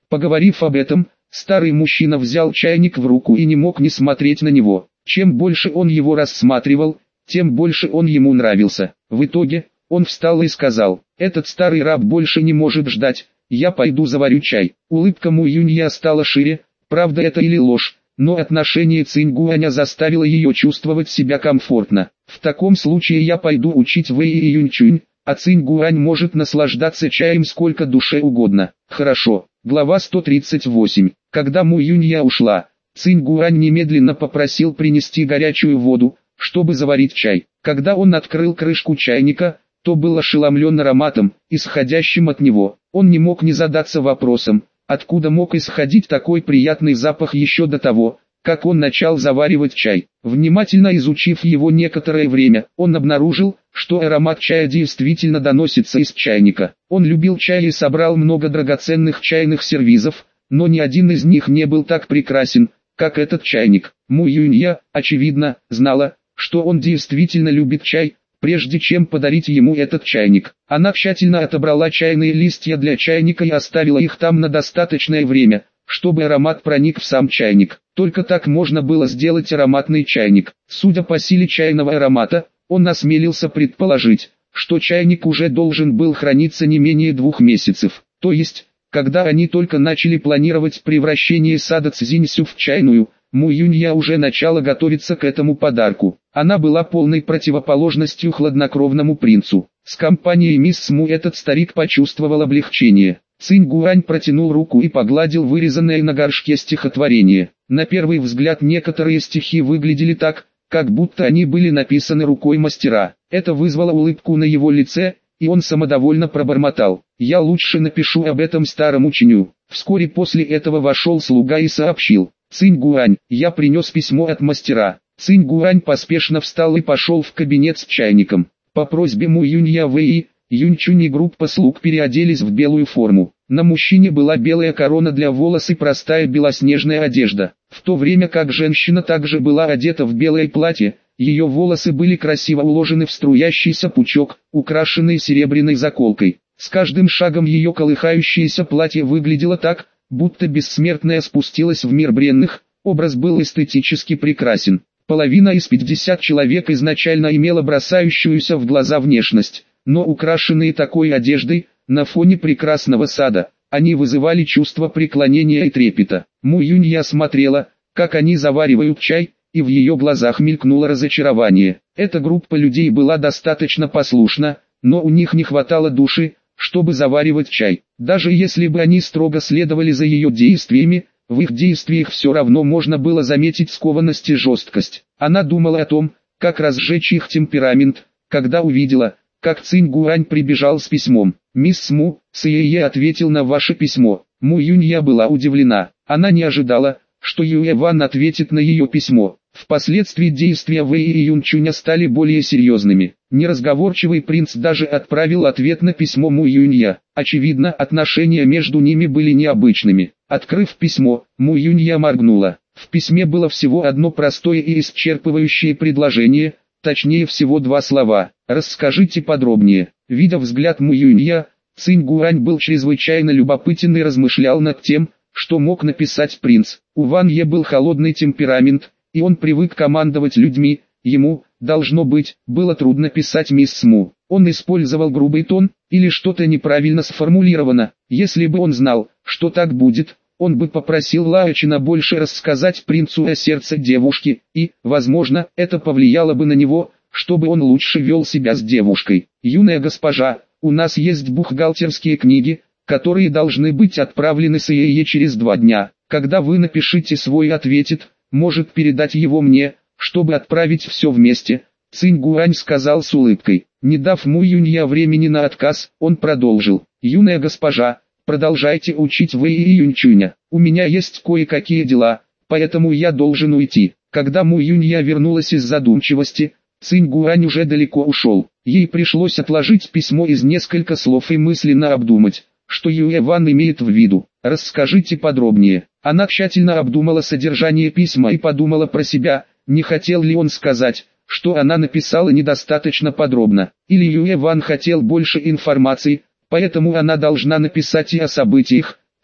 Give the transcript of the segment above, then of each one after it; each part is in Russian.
Поговорив об этом, старый мужчина взял чайник в руку и не мог не смотреть на него. Чем больше он его рассматривал, тем больше он ему нравился. В итоге, он встал и сказал: «Этот старый раб больше не может ждать, я пойду заварю чай». Улыбка Му Юнья стала шире, правда это или ложь, но отношение Цинь Гуаня заставило ее чувствовать себя комфортно. «В таком случае я пойду учить Вэй и Юньчунь, а Цинь Гуань может наслаждаться чаем сколько душе угодно». «Хорошо». Глава 138. Когда Му Юнья ушла, Цинь Гуань немедленно попросил принести горячую воду, чтобы заварить чай. Когда он открыл крышку чайника, то был ошеломлен ароматом, исходящим от него. Он не мог не задаться вопросом, откуда мог исходить такой приятный запах еще до того, как он начал заваривать чай. Внимательно изучив его некоторое время, он обнаружил, что аромат чая действительно доносится из чайника. Он любил чай и собрал много драгоценных чайных сервизов, но ни один из них не был так прекрасен, как этот чайник. Му Юнья, очевидно, знала, что он действительно любит чай, прежде чем подарить ему этот чайник. Она тщательно отобрала чайные листья для чайника и оставила их там на достаточное время, чтобы аромат проник в сам чайник. Только так можно было сделать ароматный чайник. Судя по силе чайного аромата, он осмелился предположить, что чайник уже должен был храниться не менее 2 месяцев. То есть, когда они только начали планировать превращение сада Цзиньсю в чайную, Му Юнья уже начала готовиться к этому подарку. Она была полной противоположностью хладнокровному принцу. С компанией мисс Му этот старик почувствовал облегчение. Цинь Гуань протянул руку и погладил вырезанное на горшке стихотворение. На первый взгляд некоторые стихи выглядели так, как будто они были написаны рукой мастера. Это вызвало улыбку на его лице, и он самодовольно пробормотал: «Я лучше напишу об этом старом учению». Вскоре после этого вошел слуга и сообщил: «Цинь Гуань, я принес письмо от мастера». Цинь Гуань поспешно встал и пошел в кабинет с чайником. По просьбе Му Юнья Вэй, Юньчунь и группа слуг переоделись в белую форму. На мужчине была белая корона для волос и простая белоснежная одежда. В то время как женщина также была одета в белое платье, ее волосы были красиво уложены в струящийся пучок, украшенный серебряной заколкой. С каждым шагом ее колыхающееся платье выглядело так, будто бессмертная спустилась в мир бренных. Образ был эстетически прекрасен. Половина из 50 человек изначально имела бросающуюся в глаза внешность, но украшенные такой одеждой, на фоне прекрасного сада, они вызывали чувство преклонения и трепета. Му Юнья смотрела, как они заваривают чай, и в ее глазах мелькнуло разочарование. Эта группа людей была достаточно послушна, но у них не хватало души, чтобы заваривать чай. Даже если бы они строго следовали за ее действиями, в их действиях все равно можно было заметить скованность и жесткость. Она думала о том, как разжечь их темперамент, когда увидела, как Цинь Гуань прибежал с письмом. «Мисс Му, Сыее ответил на ваше письмо». Му Юнья была удивлена. Она не ожидала, что Юэ Ван ответит на ее письмо. Впоследствии действия Вэй и Юньчуня стали более серьезными. Неразговорчивый принц даже отправил ответ на письмо Му Юнья. Очевидно, отношения между ними были необычными. Открыв письмо, Му Юнья моргнула. В письме было всего одно простое и исчерпывающее предложение, точнее всего 2 слова: «Расскажите подробнее». Видя взгляд Му Юнья, Цинь Гуань был чрезвычайно любопытен и размышлял над тем, что мог написать принц. У Ван Е был холодный темперамент, и он привык командовать людьми. Ему, должно быть, было трудно писать мисс Му. Он использовал грубый тон, или что-то неправильно сформулировано. Если бы он знал, что так будет, он бы попросил Лаочина больше рассказать принцу о сердце девушки, и, возможно, это повлияло бы на него, чтобы он лучше вел себя с девушкой. «Юная госпожа, у нас есть бухгалтерские книги, которые должны быть отправлены Сыее через 2 дня. Когда вы напишите свой ответит, может передать его мне, чтобы отправить все вместе», Цинь Гуань сказал с улыбкой. Не дав Му Юнья времени на отказ, он продолжил: «Юная госпожа, продолжайте учить Вэй и Юньчуня. У меня есть кое-какие дела, поэтому я должен уйти». Когда Му Юнья вернулась из задумчивости, Цинь Гуань уже далеко ушел. Ей пришлось отложить письмо из несколько слов и мысленно обдумать, что Юэ Ван имеет в виду. «Расскажите подробнее». Она тщательно обдумала содержание письма и подумала про себя, не хотел ли он сказать, что она написала недостаточно подробно, или Юэ Ван хотел больше информации, поэтому она должна написать и о событиях,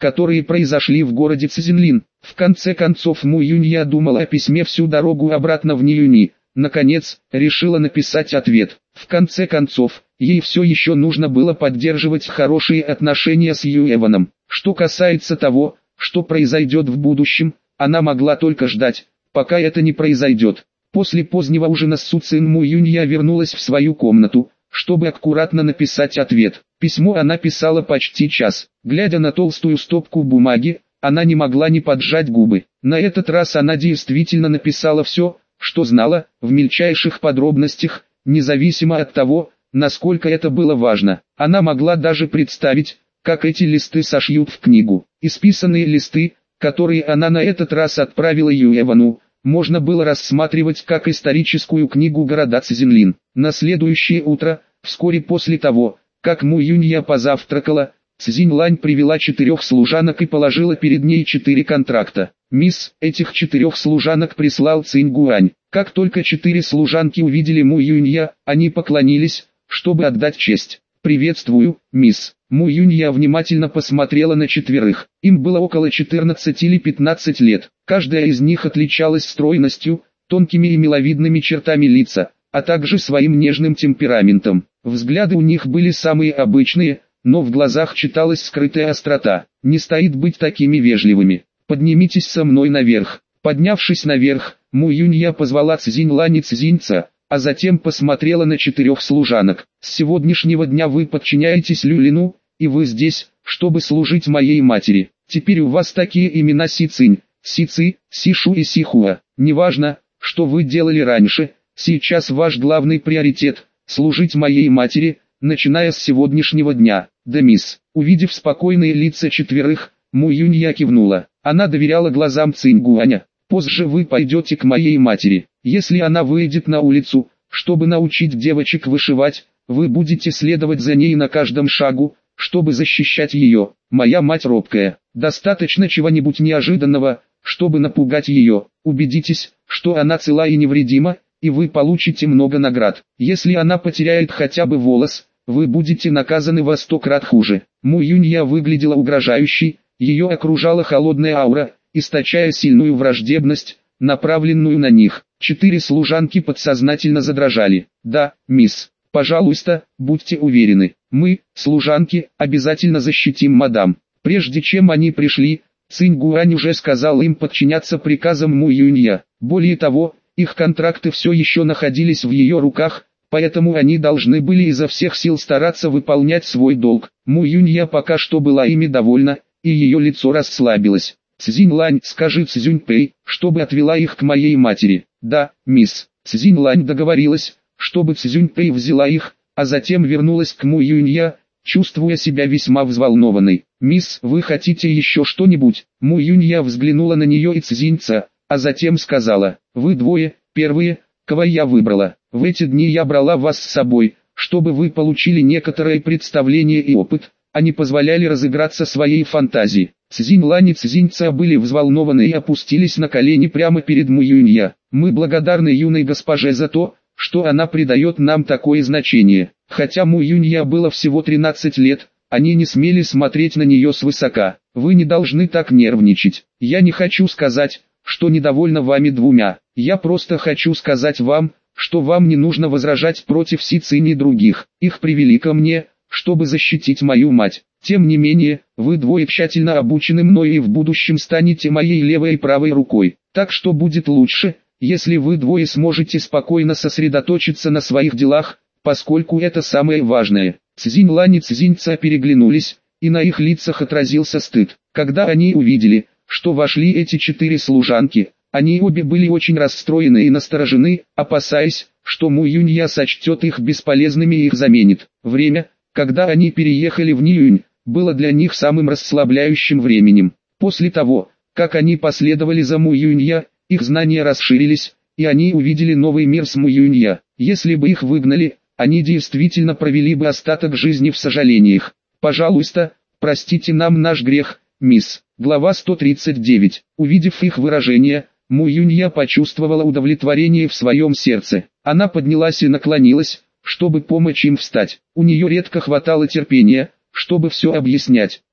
которые произошли в городе Цзинлин. В конце концов Му Юнья думала о письме всю дорогу обратно в Ньюни. Наконец, решила написать ответ. В конце концов, ей все еще нужно было поддерживать хорошие отношения с Юэваном. Что касается того, что произойдет в будущем, она могла только ждать, пока это не произойдет. После позднего ужина с Су Цин Му Юнья вернулась в свою комнату, чтобы аккуратно написать ответ. Письмо она писала почти час. Глядя на толстую стопку бумаги, она не могла не поджать губы. На этот раз она действительно написала все, что знала, в мельчайших подробностях, независимо от того, насколько это было важно. Она могла даже представить, как эти листы сошьют в книгу. Исписанные листы, которые она на этот раз отправила Юэвану, можно было рассматривать как историческую книгу города Цзинлин. На следующее утро, вскоре после того, как Му Юнья позавтракала, Цзиньлань привела 4 служанок и положила перед ней 4 контракта. «Мисс, этих 4 служанок прислал Цинь Гуань». Как только 4 служанки увидели Му Юнья, они поклонились, чтобы отдать честь. «Приветствую, мисс». Му Юнья внимательно посмотрела на 4. Им было около 14 или 15 лет. Каждая из них отличалась стройностью, тонкими и миловидными чертами лица, а также своим нежным темпераментом. Взгляды у них были самые обычные, но в глазах читалась скрытая острота. «Не стоит быть такими вежливыми. Поднимитесь со мной наверх». Поднявшись наверх, Му Юнья позвала Цзиньлань и Цзиньца, а затем посмотрела на 4 служанок. «С сегодняшнего дня вы подчиняетесь Люлину, и вы здесь, чтобы служить моей матери. Теперь у вас такие имена Си Цинь, Си Ци, Си Шу и Си Хуа. Неважно, что вы делали раньше, сейчас ваш главный приоритет – служить моей матери, начиная с сегодняшнего дня». «Да, мисс». Увидев спокойные лица 4, Му Юнья кивнула. Она доверяла глазам Цинь Гуаня. «Позже вы пойдете к моей матери. Если она выйдет на улицу, чтобы научить девочек вышивать, вы будете следовать за ней на каждом шагу, чтобы защищать ее. Моя мать робкая. Достаточно чего-нибудь неожиданного, чтобы напугать ее. Убедитесь, что она цела и невредима, и вы получите много наград. Если она потеряет хотя бы волос, вы будете наказаны во 100 крат хуже». Му Юнья выглядела угрожающей, ее окружала холодная аура, источая сильную враждебность, направленную на них. 4 служанки подсознательно задрожали. «Да, мисс. Пожалуйста, будьте уверены, мы, служанки, обязательно защитим мадам». Прежде чем они пришли, Цинь Гуань уже сказал им подчиняться приказам Му Юнья. Более того, их контракты все еще находились в ее руках, поэтому они должны были изо всех сил стараться выполнять свой долг. Му Юнья пока что была ими довольна, и ее лицо расслабилось. «Цзиньлань, скажи Цзюньпэй, чтобы отвела их к моей матери». «Да, мисс». Цзиньлань договорилась, чтобы Цзюньпэй взяла их, а затем вернулась к Му Юнья, чувствуя себя весьма взволнованной. «Мисс, вы хотите еще что-нибудь?» Му Юнья взглянула на нее и Цзиньца, а затем сказала: «Вы двое, первые, кого я выбрала. В эти дни я брала вас с собой, чтобы вы получили некоторое представление и опыт, а не позволяли разыграться своей фантазии». Цзиньлань и Цзиньца были взволнованы и опустились на колени прямо перед Му Юнья. «Мы благодарны юной госпоже за то, что она придает нам такое значение». Хотя Му Юнья было всего 13 лет, они не смели смотреть на нее свысока. «Вы не должны так нервничать. Я не хочу сказать, что недовольна вами двумя. Я просто хочу сказать вам, что вам не нужно возражать против Си Цинь и других. Их привели ко мне, чтобы защитить мою мать. Тем не менее, вы двое тщательно обучены мною и в будущем станете моей левой и правой рукой. Так что будет лучше, если вы двое сможете спокойно сосредоточиться на своих делах, поскольку это самое важное». Цзиньлань и Цзиньца переглянулись, и на их лицах отразился стыд. Когда они увидели, что вошли эти 4 служанки, они обе были очень расстроены и насторожены, опасаясь, что Му Юнья сочтет их бесполезными и их заменит. Время, когда они переехали в Ниюнь, было для них самым расслабляющим временем. После того, как они последовали за Му Юнья, их знания расширились, и они увидели новый мир с Му Юнья. Если бы их выгнали, они действительно провели бы остаток жизни в сожалениях. «Пожалуйста, простите нам наш грех, мисс». Глава 139. Увидев их выражение, Му Юнья почувствовала удовлетворение в своем сердце. Она поднялась и наклонилась, чтобы помочь им встать. У нее редко хватало терпения, чтобы все объяснять.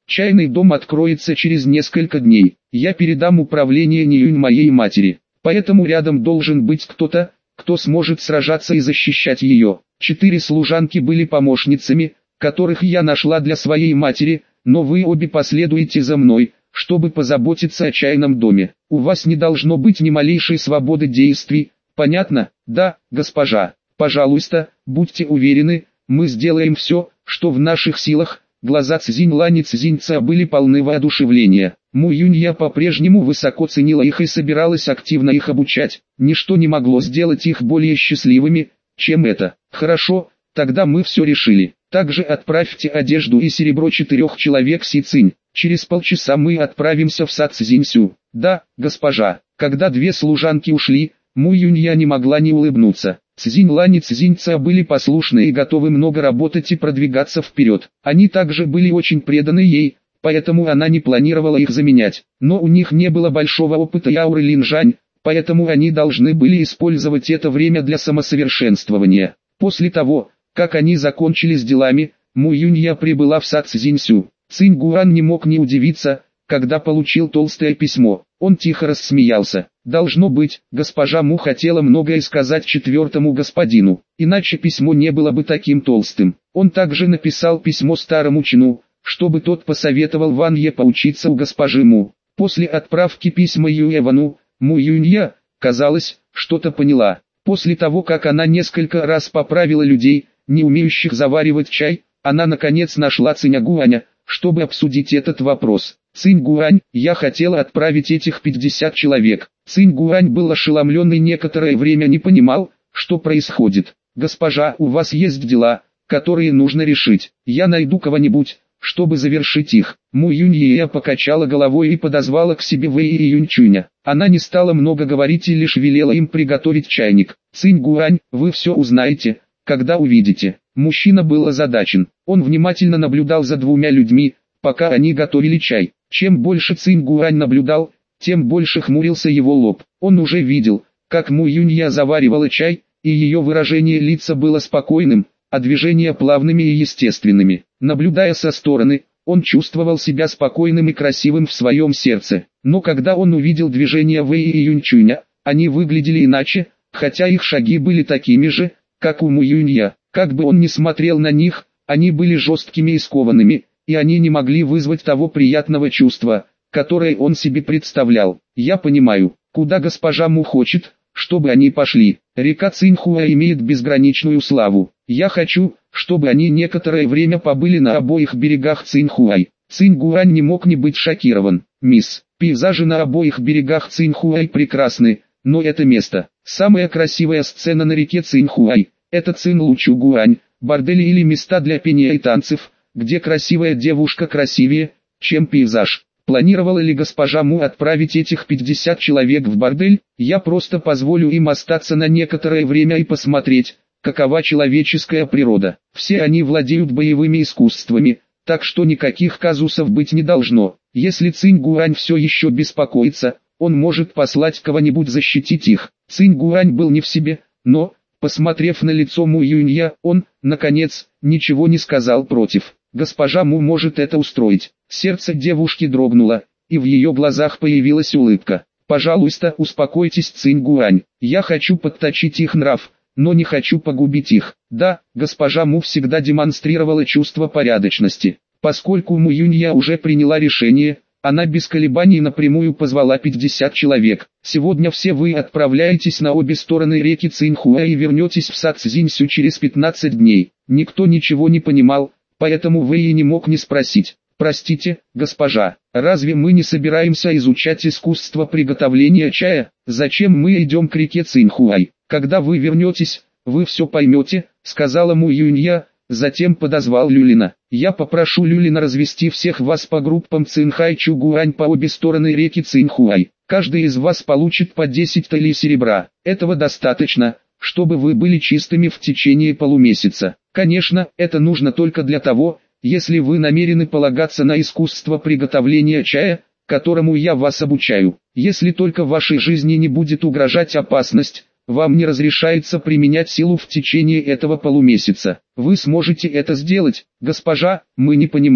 Чайный дом откроется через несколько дней. Я передам управление Ниюнь моей матери. Поэтому рядом должен быть кто-то, кто сможет сражаться и защищать ее. 4 служанки были помощницами, которых я нашла для своей матери, но вы обе последуете за мной, чтобы позаботиться о чайном доме. У вас не должно быть ни малейшей свободы действий, понятно? Да, госпожа. Пожалуйста, будьте уверены, мы сделаем все, что в наших силах. Глаза Цзиньлань и Цзиньца были полны воодушевления. Му Юнья по-прежнему высоко ценила их и собиралась активно их обучать. Ничто не могло сделать их более счастливыми, чем это. Хорошо, тогда мы все решили. Также отправьте одежду и серебро 4 человек Си Цинь. Через полчаса мы отправимся в сад Цзиньсю. Да, госпожа. Когда 2 служанки ушли, Му Юнья не могла не улыбнуться. Цзиньлань и Цзиньца были послушны и готовы много работать и продвигаться вперед. Они также были очень преданы ей, поэтому она не планировала их заменять. Но у них не было большого опыта ауры Линжань, поэтому они должны были использовать это время для самосовершенствования. После того, как они закончили с делами, Му Юнья прибыла в сад Цзиньсю. Цинь Гуан не мог не удивиться, когда получил толстое письмо. Он тихо рассмеялся. Должно быть, госпожа Му хотела многое сказать 4-му господину, иначе письмо не было бы таким толстым. Он также написал письмо старому чину, чтобы тот посоветовал Ван Е поучиться у госпожи Му. После отправки письма Юэвану, Му Юнья, казалось, что-то поняла. После того, как она несколько раз поправила людей, не умеющих заваривать чай, она наконец нашла Циня Гуаня, чтобы обсудить этот вопрос. Цинь Гуань, я хотела отправить этих 50 человек. Цинь Гуань был ошеломлен и некоторое время не понимал, что происходит. Госпожа, у вас есть дела, которые нужно решить. Я найду кого-нибудь, чтобы завершить их. Му Юнья покачала головой и подозвала к себе Вэй и Юньчуня. Она не стала много говорить и лишь велела им приготовить чайник. Цинь Гуань, вы все узнаете, когда увидите. Мужчина был озадачен. Он внимательно наблюдал за 2 людьми, пока они готовили чай. Чем больше Цинь Гуань наблюдал, тем больше хмурился его лоб. Он уже видел, как Му Юнья заваривала чай, и ее выражение лица было спокойным, а движения плавными и естественными. Наблюдая со стороны, он чувствовал себя спокойным и красивым в своем сердце. Но когда он увидел движения Вэй и Юньчуня, они выглядели иначе, хотя их шаги были такими же, как у Му Юнья. Как бы он ни смотрел на них, они были жесткими и скованными, и они не могли вызвать того приятного чувства, которое он себе представлял. Я понимаю, куда госпожа Му хочет, чтобы они пошли. Река Циньхуа имеет безграничную славу. Я хочу, чтобы они некоторое время побыли на обоих берегах Циньхуай. Цинь Гуань не мог не быть шокирован. Мисс, пейзажи на обоих берегах Циньхуай прекрасны, но это место. Самая красивая сцена на реке Циньхуай. Это Цинлучугуань, бордели или места для пения и танцев, где красивая девушка красивее, чем пейзаж. Планировала ли госпожа Му отправить этих 50 человек в бордель? Я просто позволю им остаться на некоторое время и посмотреть, какова человеческая природа. Все они владеют боевыми искусствами, так что никаких казусов быть не должно. Если Цинь Гуань все еще беспокоится, он может послать кого-нибудь защитить их. Цинь Гуань был не в себе, но, посмотрев на лицо Му Юнья, он, наконец, ничего не сказал против. Госпожа Му может это устроить. Сердце девушки дрогнуло, и в ее глазах появилась улыбка. Пожалуйста, успокойтесь, Цинь Гуань. Я хочу подточить их нрав, но не хочу погубить их. Да, госпожа Му всегда демонстрировала чувство порядочности. Поскольку Му Юнья уже приняла решение, она без колебаний напрямую позвала 50 человек. Сегодня все вы отправляетесь на обе стороны реки Циньхуа и вернетесь в сад Цзиньсю через 15 дней. Никто ничего не понимал, поэтому Вэй не мог не спросить. Простите, госпожа, разве мы не собираемся изучать искусство приготовления чая? Зачем мы идем к реке Циньхуай? Когда вы вернетесь, вы все поймете, сказала Му Юнья. Затем подозвал Люлина. Я попрошу Люлина развести всех вас по группам Цинхай-Чугуань по обе стороны реки Циньхуай. Каждый из вас получит по 10 талей серебра. Этого достаточно, чтобы вы были чистыми в течение полумесяца. Конечно, это нужно только для того, если вы намерены полагаться на искусство приготовления чая, которому я вас обучаю. Если только в вашей жизни не будет угрожать опасность, вам не разрешается применять силу в течение этого полумесяца. Вы сможете это сделать, госпожа, мы не понимаем.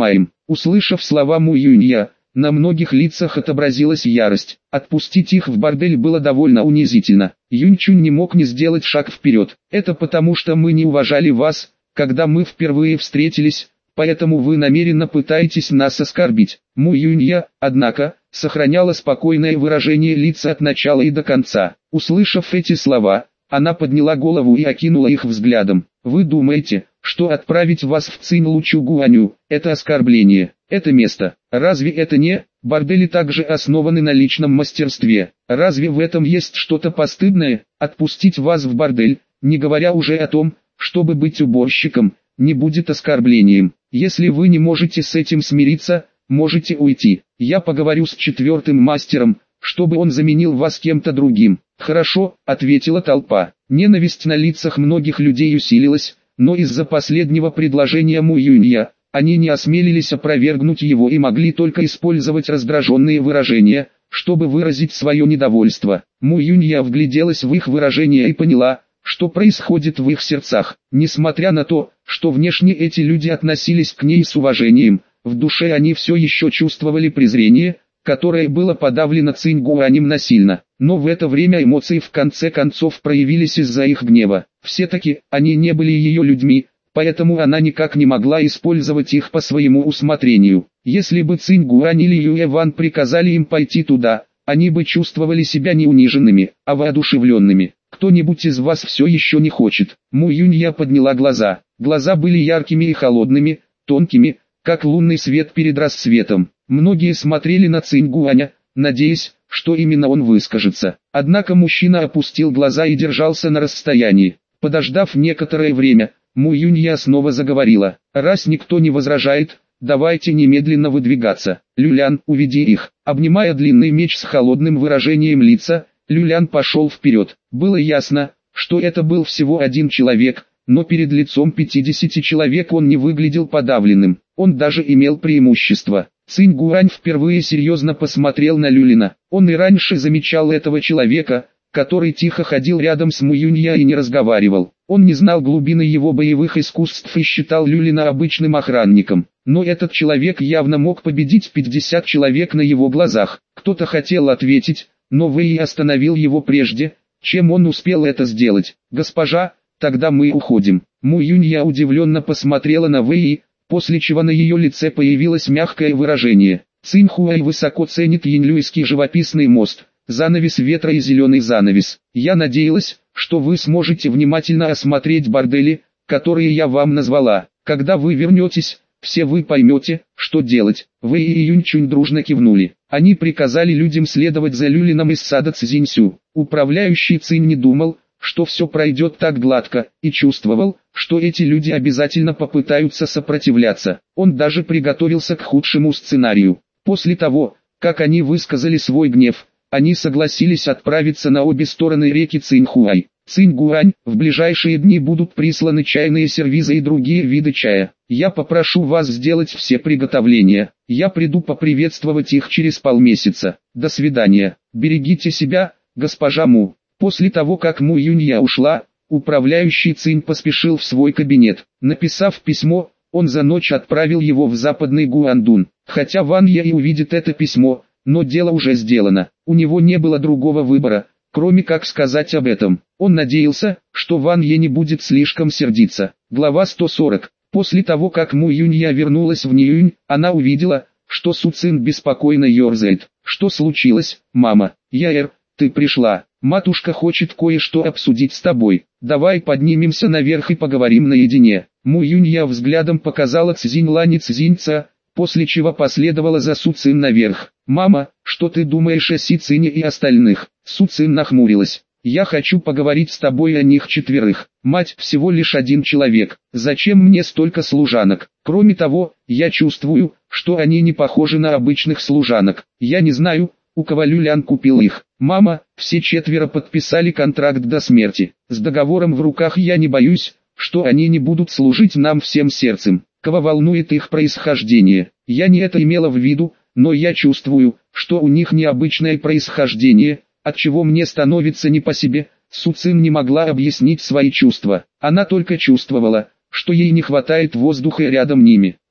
Услышав слова Му Юнья, на многих лицах отобразилась ярость. Отпустить их в бордель было довольно унизительно. Юньчунь не мог не сделать шаг вперед. Это потому, что мы не уважали вас, когда мы впервые встретились, поэтому вы намеренно пытаетесь нас оскорбить. Му Юнья, однако, сохраняла спокойное выражение лица от начала и до конца. Услышав эти слова, она подняла голову и окинула их взглядом. Вы думаете, что отправить вас в Цинь-Лучугуаню – это оскорбление, это место? Разве это не? Бордели также основаны на личном мастерстве. Разве в этом есть что-то постыдное? Отпустить вас в бордель, не говоря уже о том, чтобы быть уборщиком, не будет оскорблением. Если вы не можете с этим смириться, можете уйти. Я поговорю с 4-м мастером, чтобы он заменил вас кем-то другим. Хорошо, ответила толпа. Ненависть на лицах многих людей усилилась, но из-за последнего предложения Му Юнья, они не осмелились опровергнуть его и могли только использовать раздраженные выражения, чтобы выразить свое недовольство. Му Юнья вгляделась в их выражения и поняла, что происходит в их сердцах. Несмотря на то, что внешне эти люди относились к ней с уважением, в душе они все еще чувствовали презрение, которое было подавлено Цинь-Гуанем насильно. Но в это время эмоции в конце концов проявились из-за их гнева. Все-таки, они не были ее людьми, поэтому она никак не могла использовать их по своему усмотрению. Если бы Цинь-Гуань или Юэ-Ван приказали им пойти туда, они бы чувствовали себя не униженными, а воодушевленными. Кто-нибудь из вас все еще не хочет? Му Юнья подняла глаза. Глаза были яркими и холодными, тонкими, как лунный свет перед рассветом. Многие смотрели на Цинь-Гуаня, надеясь, что именно он выскажется. Однако мужчина опустил глаза и держался на расстоянии. Подождав некоторое время, Му Юнья снова заговорила. «Раз никто не возражает, давайте немедленно выдвигаться. Люлян, уведи их». Обнимая длинный меч с холодным выражением лица, Люлян пошел вперед. Было ясно, что это был всего один человек, но перед лицом 50 человек он не выглядел подавленным. Он даже имел преимущество. Цинь-Гуань впервые серьезно посмотрел на Люлина. Он и раньше замечал этого человека, который тихо ходил рядом с Му Юнья и не разговаривал. Он не знал глубины его боевых искусств и считал Люлина обычным охранником. Но этот человек явно мог победить 50 человек на его глазах. Кто-то хотел ответить, но Вэй остановил его прежде, чем он успел это сделать. «Госпожа, тогда мы уходим». Му Юнья удивленно посмотрела на Вэй, после чего на ее лице появилось мягкое выражение. Цинь-Хуай высоко ценит Яньлюйский живописный мост, занавес ветра и зеленый занавес. Я надеялась, что вы сможете внимательно осмотреть бордели, которые я вам назвала. Когда вы вернетесь, все вы поймете, что делать. Вэй и Юньчунь дружно кивнули. Они приказали людям следовать за Люлином из сада Цзиньсю. Управляющий Цинь не думал, что все пройдет так гладко, и чувствовал, что эти люди обязательно попытаются сопротивляться. Он даже приготовился к худшему сценарию. После того, как они высказали свой гнев, они согласились отправиться на обе стороны реки Циньхуай. Цинь-Гуань, в ближайшие дни будут присланы чайные сервизы и другие виды чая. Я попрошу вас сделать все приготовления. Я приду поприветствовать их через полмесяца. До свидания. Берегите себя, госпожа Му. После того, как Му Юнья ушла, управляющий Цинь поспешил в свой кабинет. Написав письмо, он за ночь отправил его в западный Гуандун. Хотя Ван Е и увидит это письмо, но дело уже сделано. У него не было другого выбора, кроме как сказать об этом. Он надеялся, что Ван Е не будет слишком сердиться. Глава 140. После того, как Му Юнья вернулась в Ниюнь, она увидела, что Су Цин беспокойно ерзает. «Что случилось, мама?» «Яэр, ты пришла. Матушка хочет кое-что обсудить с тобой. Давай поднимемся наверх и поговорим наедине». Му Юнья взглядом показала Цзинь-Лань и Цзиньца, после чего последовала за Су Цин наверх. «Мама, что ты думаешь о Си Цине и остальных?» Су Цин нахмурилась. «Я хочу поговорить с тобой о них четверых. Мать всего лишь один человек. Зачем мне столько служанок? Кроме того, я чувствую, что они не похожи на обычных служанок. Я не знаю, у кого Люлян купил их. Мама, все четверо подписали контракт до смерти. С договором в руках я не боюсь, что они не будут служить нам всем сердцем. Кого волнует их происхождение? Я не это имела в виду, но я чувствую, что у них необычное происхождение, отчего мне становится не по себе». Су Цин не могла объяснить свои чувства. Она только чувствовала, что ей не хватает воздуха рядом ними.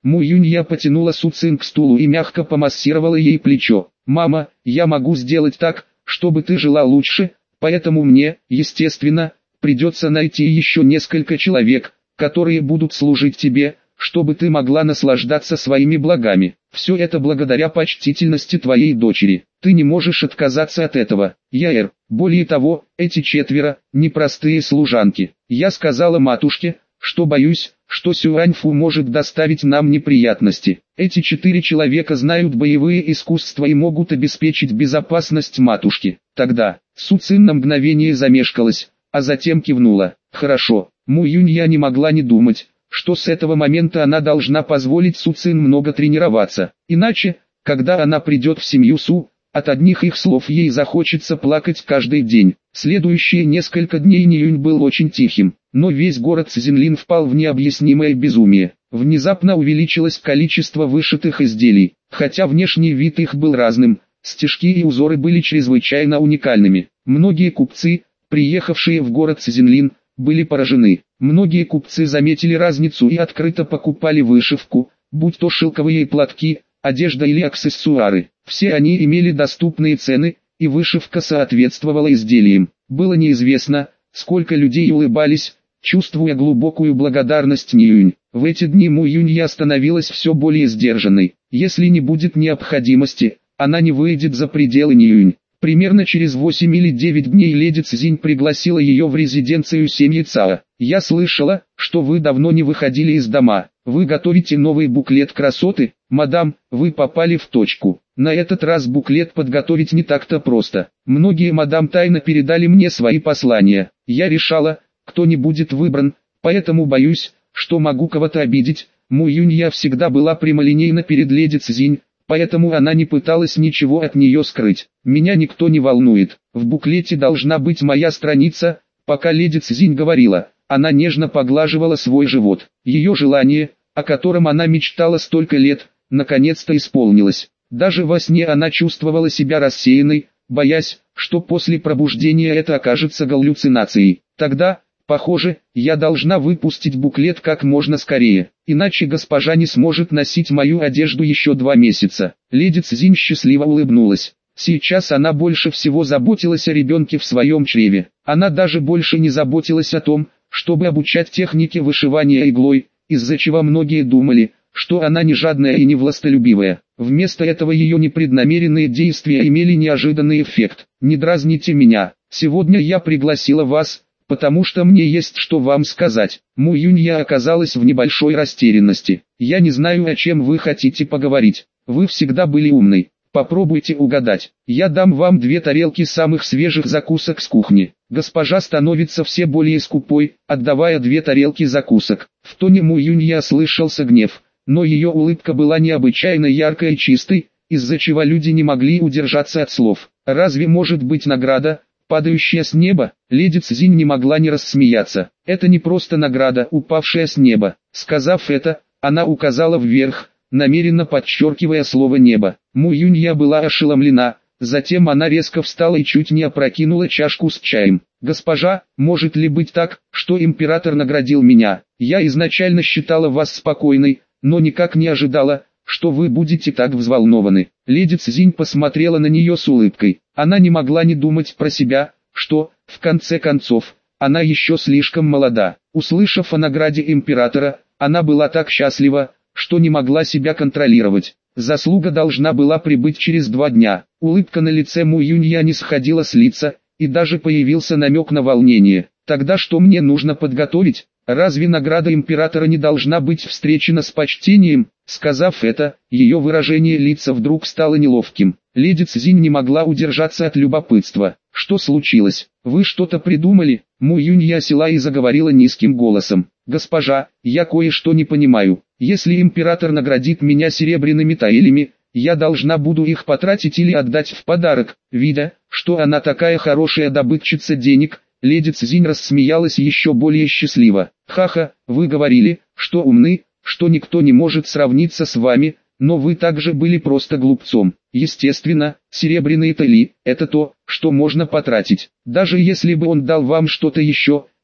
Му Юнья потянула Су Цин к стулу и мягко помассировала ей плечо. «Мама, я могу сделать так, чтобы ты жила лучше, поэтому мне, естественно, придется найти еще несколько человек, которые будут служить тебе, чтобы ты могла наслаждаться своими благами. Все это благодаря почтительности твоей дочери. Ты не можешь отказаться от этого, Яэр. Более того, эти 4 – непростые служанки. Я сказала матушке, что боюсь, что Сюаньфу может доставить нам неприятности. Эти 4 человека знают боевые искусства и могут обеспечить безопасность матушки». Тогда Су Цин на мгновение замешкалась, а затем кивнула. «Хорошо». Му Юнья не могла не думать, что с этого момента она должна позволить Су Цин много тренироваться. Иначе, когда она придет в семью Су, от одних их слов ей захочется плакать каждый день. Следующие несколько дней Ниюнь был очень тихим, но весь город Цзинлин впал в необъяснимое безумие. Внезапно увеличилось количество вышитых изделий, хотя внешний вид их был разным, стежки и узоры были чрезвычайно уникальными. Многие купцы, приехавшие в город Цзинлин, были поражены. Многие купцы заметили разницу и открыто покупали вышивку, будь то шелковые платки, одежда или аксессуары. Все они имели доступные цены, и вышивка соответствовала изделиям. Было неизвестно, сколько людей улыбались, чувствуя глубокую благодарность Ниюнь. В эти дни Му Юнья становилась все более сдержанной. Если не будет необходимости, она не выйдет за пределы Ниюнь. Примерно через 8 или 9 дней леди Цзинь пригласила ее в резиденцию семьи Цао. «Я слышала, что вы давно не выходили из дома. Вы готовите новый буклет красоты, мадам, вы попали в точку. На этот раз буклет подготовить не так-то просто. Многие мадам тайно передали мне свои послания. Я решала, кто не будет выбран, поэтому боюсь, что могу кого-то обидеть». Му Юнья всегда была прямолинейна перед леди Цзинь, поэтому она не пыталась ничего от нее скрыть. «Меня никто не волнует. В буклете должна быть моя страница». Пока леди Цзинь говорила, она нежно поглаживала свой живот. Ее желание, о котором она мечтала столько лет, наконец-то исполнилось. Даже во сне она чувствовала себя рассеянной, боясь, что после пробуждения это окажется галлюцинацией. Тогда, похоже, я должна выпустить буклет как можно скорее, иначе госпожа не сможет носить мою одежду еще 2 месяца. Леди Цзинь счастливо улыбнулась. Сейчас она больше всего заботилась о ребенке в своем чреве. Она даже больше не заботилась о том, чтобы обучать технике вышивания иглой, из-за чего многие думали, что она не жадная и не властолюбивая. Вместо этого ее непреднамеренные действия имели неожиданный эффект. «Не дразните меня. Сегодня я пригласила вас, потому что мне есть что вам сказать». Му Юнья оказалась в небольшой растерянности. «Я не знаю, о чем вы хотите поговорить. Вы всегда были умной. Попробуйте угадать. Я дам вам 2 тарелки самых свежих закусок с кухни». Госпожа становится все более скупой, отдавая 2 тарелки закусок. В тоне Му Юнья слышался гнев, но ее улыбка была необычайно яркой и чистой, из-за чего люди не могли удержаться от слов. «Разве может быть награда, падающая с неба?» Леди Цзинь не могла не рассмеяться. «Это не просто награда, упавшая с неба». Сказав это, она указала вверх, намеренно подчеркивая слово «небо». Му Юнья была ошеломлена, затем она резко встала и чуть не опрокинула чашку с чаем. «Госпожа, может ли быть так, что император наградил меня? Я изначально считала вас спокойной, но никак не ожидала, что вы будете так взволнованы». Леди Цзинь посмотрела на нее с улыбкой. Она не могла не думать про себя, что, в конце концов, она еще слишком молода. Услышав о награде императора, она была так счастлива, что не могла себя контролировать. Заслуга должна была прибыть через 2 дня. Улыбка на лице Му Юнья не сходила с лица, и даже появился намек на волнение. «Тогда что мне нужно подготовить? Разве награда императора не должна быть встречена с почтением?» Сказав это, ее выражение лица вдруг стало неловким. Леди Цзинь не могла удержаться от любопытства. «Что случилось? Вы что-то придумали?» Му Юнья села и заговорила низким голосом. «Госпожа, я кое-что не понимаю. Если император наградит меня серебряными таэлями, я должна буду их потратить или отдать в подарок?» Видя, что она такая хорошая добытчица денег, леди Цзинь рассмеялась еще более счастливо. «Ха-ха, вы говорили, что умны, что никто не может сравниться с вами, но вы также были просто глупцом. Естественно, серебряные таэли – это то, что можно потратить. Даже если бы он дал вам что-то еще,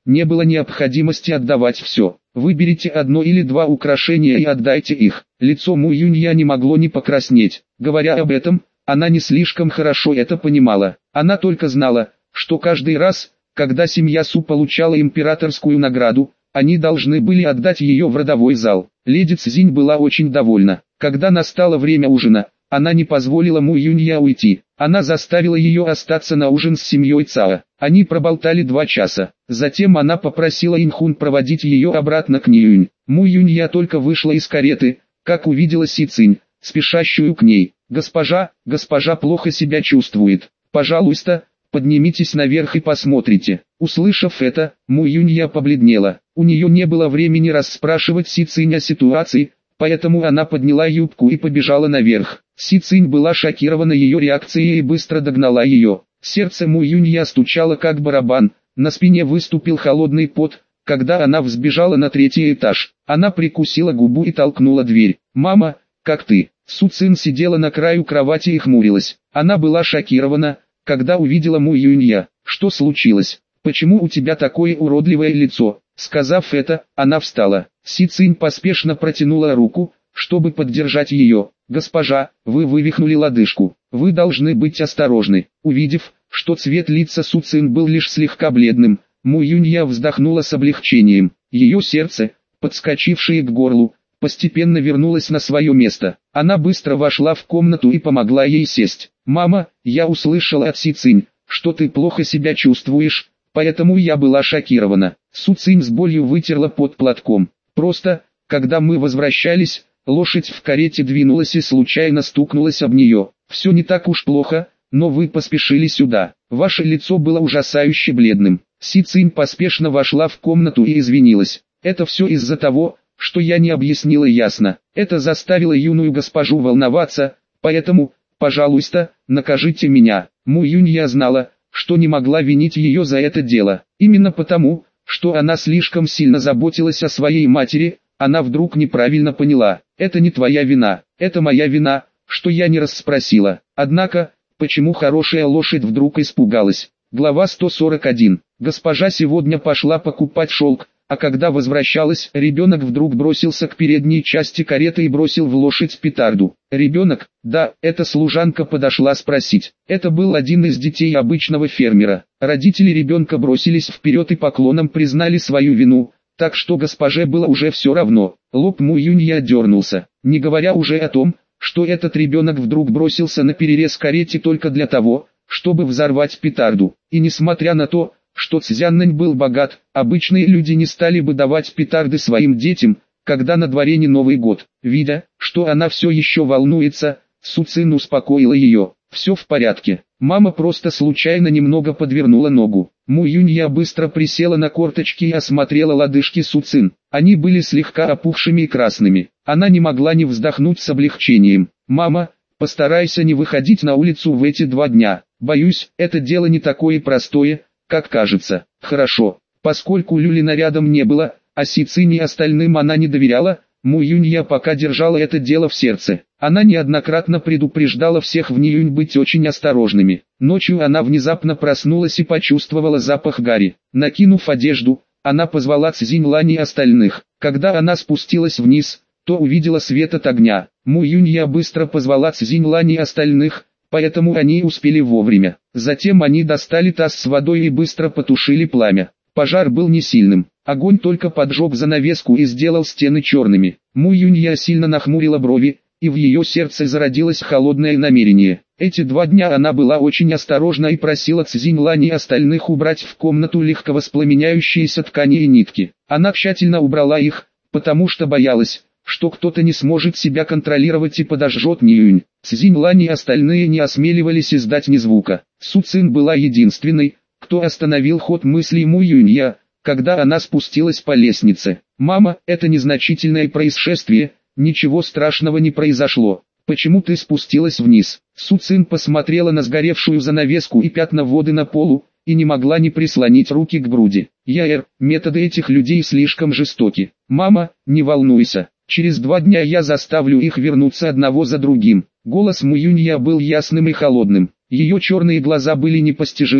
не было необходимости отдавать все. Выберите одно или два украшения и отдайте их. Лицо Му Юнья не могло не покраснеть. Говоря об этом, она не слишком хорошо это понимала. Она только знала, что каждый раз, когда семья Су получала императорскую награду, они должны были отдать ее в родовой зал. Леди Цзинь была очень довольна. Когда настало время ужина, она не позволила Му Юнья уйти. Она заставила ее остаться на ужин с семьей Цао. Они проболтали 2 часа. Затем она попросила Инхун проводить ее обратно к Ниюнь. Му Юнья только вышла из кареты, как увидела Си Цинь, спешащую к ней. «Госпожа плохо себя чувствует. Пожалуйста, поднимитесь наверх и посмотрите». Услышав это, Му Юнья побледнела. У нее не было времени расспрашивать Си Цинь о ситуации, поэтому она подняла юбку и побежала наверх. Си Цинь была шокирована ее реакцией и быстро догнала ее. Сердце Му Юнья стучало как барабан, на спине выступил холодный пот, когда она взбежала на 3-й этаж. Она прикусила губу и толкнула дверь. «Мама, как ты?» Су Цин сидела на краю кровати и хмурилась. Она была шокирована, когда увидела Му Юнья. «Что случилось? Почему у тебя такое уродливое лицо?» Сказав это, она встала. Си Цинь поспешно протянула руку, чтобы поддержать ее. «Госпожа, вы вывихнули лодыжку. Вы должны быть осторожны». Увидев, что цвет лица Су Цин был лишь слегка бледным, Му Юнья вздохнула с облегчением. Ее сердце, подскочившее к горлу, постепенно вернулось на свое место. Она быстро вошла в комнату и помогла ей сесть. «Мама, я услышала от Си Цинь, что ты плохо себя чувствуешь, поэтому я была шокирована». Су Цинь с болью вытерла пот платком. «Просто, когда мы возвращались, лошадь в карете двинулась и случайно стукнулась об нее. Все не так уж плохо, но вы поспешили сюда. Ваше лицо было ужасающе бледным». Си Цинь поспешно вошла в комнату и извинилась. «Это все из-за того, что я не объяснила ясно. Это заставило юную госпожу волноваться, поэтому, пожалуйста, накажите меня». Му Юнья знала, что не могла винить ее за это дело. Именно потому, что она слишком сильно заботилась о своей матери, она вдруг неправильно поняла. «Это не твоя вина, это моя вина, что я не расспросила». Однако, почему хорошая лошадь вдруг испугалась? Глава 141. Госпожа сегодня пошла покупать шелк, а когда возвращалась, ребенок вдруг бросился к передней части кареты и бросил в лошадь петарду. Ребенок? Да, эта служанка подошла спросить. Это был один из детей обычного фермера. Родители ребенка бросились вперед и поклоном признали свою вину, так что госпоже было уже все равно. Лоб Му Юнья дернулся, не говоря уже о том, что этот ребенок вдруг бросился на перерез карете только для того, чтобы взорвать петарду. И несмотря на то, что Цзяннань был богат, обычные люди не стали бы давать петарды своим детям, когда на дворе не Новый год. Видя, что она все еще волнуется, Су Цин успокоила ее. «Все в порядке. Мама просто случайно немного подвернула ногу». Му Юнья быстро присела на корточки и осмотрела лодыжки Су Цин. Они были слегка опухшими и красными. Она не могла не вздохнуть с облегчением. «Мама, постарайся не выходить на улицу в эти 2 дня. Боюсь, это дело не такое простое, как кажется». «Хорошо». Поскольку Люлина рядом не было, а Си Цинь и остальным она не доверяла, Му Юнья пока держала это дело в сердце. Она неоднократно предупреждала всех в Ниюнь быть очень осторожными. Ночью она внезапно проснулась и почувствовала запах гари. Накинув одежду, она позвала Цзинь Лань и остальных. Когда она спустилась вниз, то увидела свет от огня. Му Юнья быстро позвала Цзинь Лань и остальных, поэтому они успели вовремя. Затем они достали таз с водой и быстро потушили пламя. Пожар был не сильным. Огонь только поджег занавеску и сделал стены черными. Му Юнья сильно нахмурила брови, и в ее сердце зародилось холодное намерение. Эти 2 дня она была очень осторожна и просила Цзинь Лань и остальных убрать в комнату легко воспламеняющиеся ткани и нитки. Она тщательно убрала их, потому что боялась, что кто-то не сможет себя контролировать и подожжет Ниюнь. Цзинь Лань и остальные не осмеливались издать ни звука. Су Цин была единственной, кто остановил ход мыслей Му Юнья, когда она спустилась по лестнице. «Мама, это незначительное происшествие, ничего страшного не произошло. Почему ты спустилась вниз?» Су Цин посмотрела на занавеску и пятна воды на полу, и не могла не прислонить руки к груди. Методы этих людей слишком жестоки. «Мама, не волнуйся, через 2 дня я заставлю их вернуться одного за другим». Голос Му Юнья был ясным и холодным. Ее черные глаза были непостижимыми,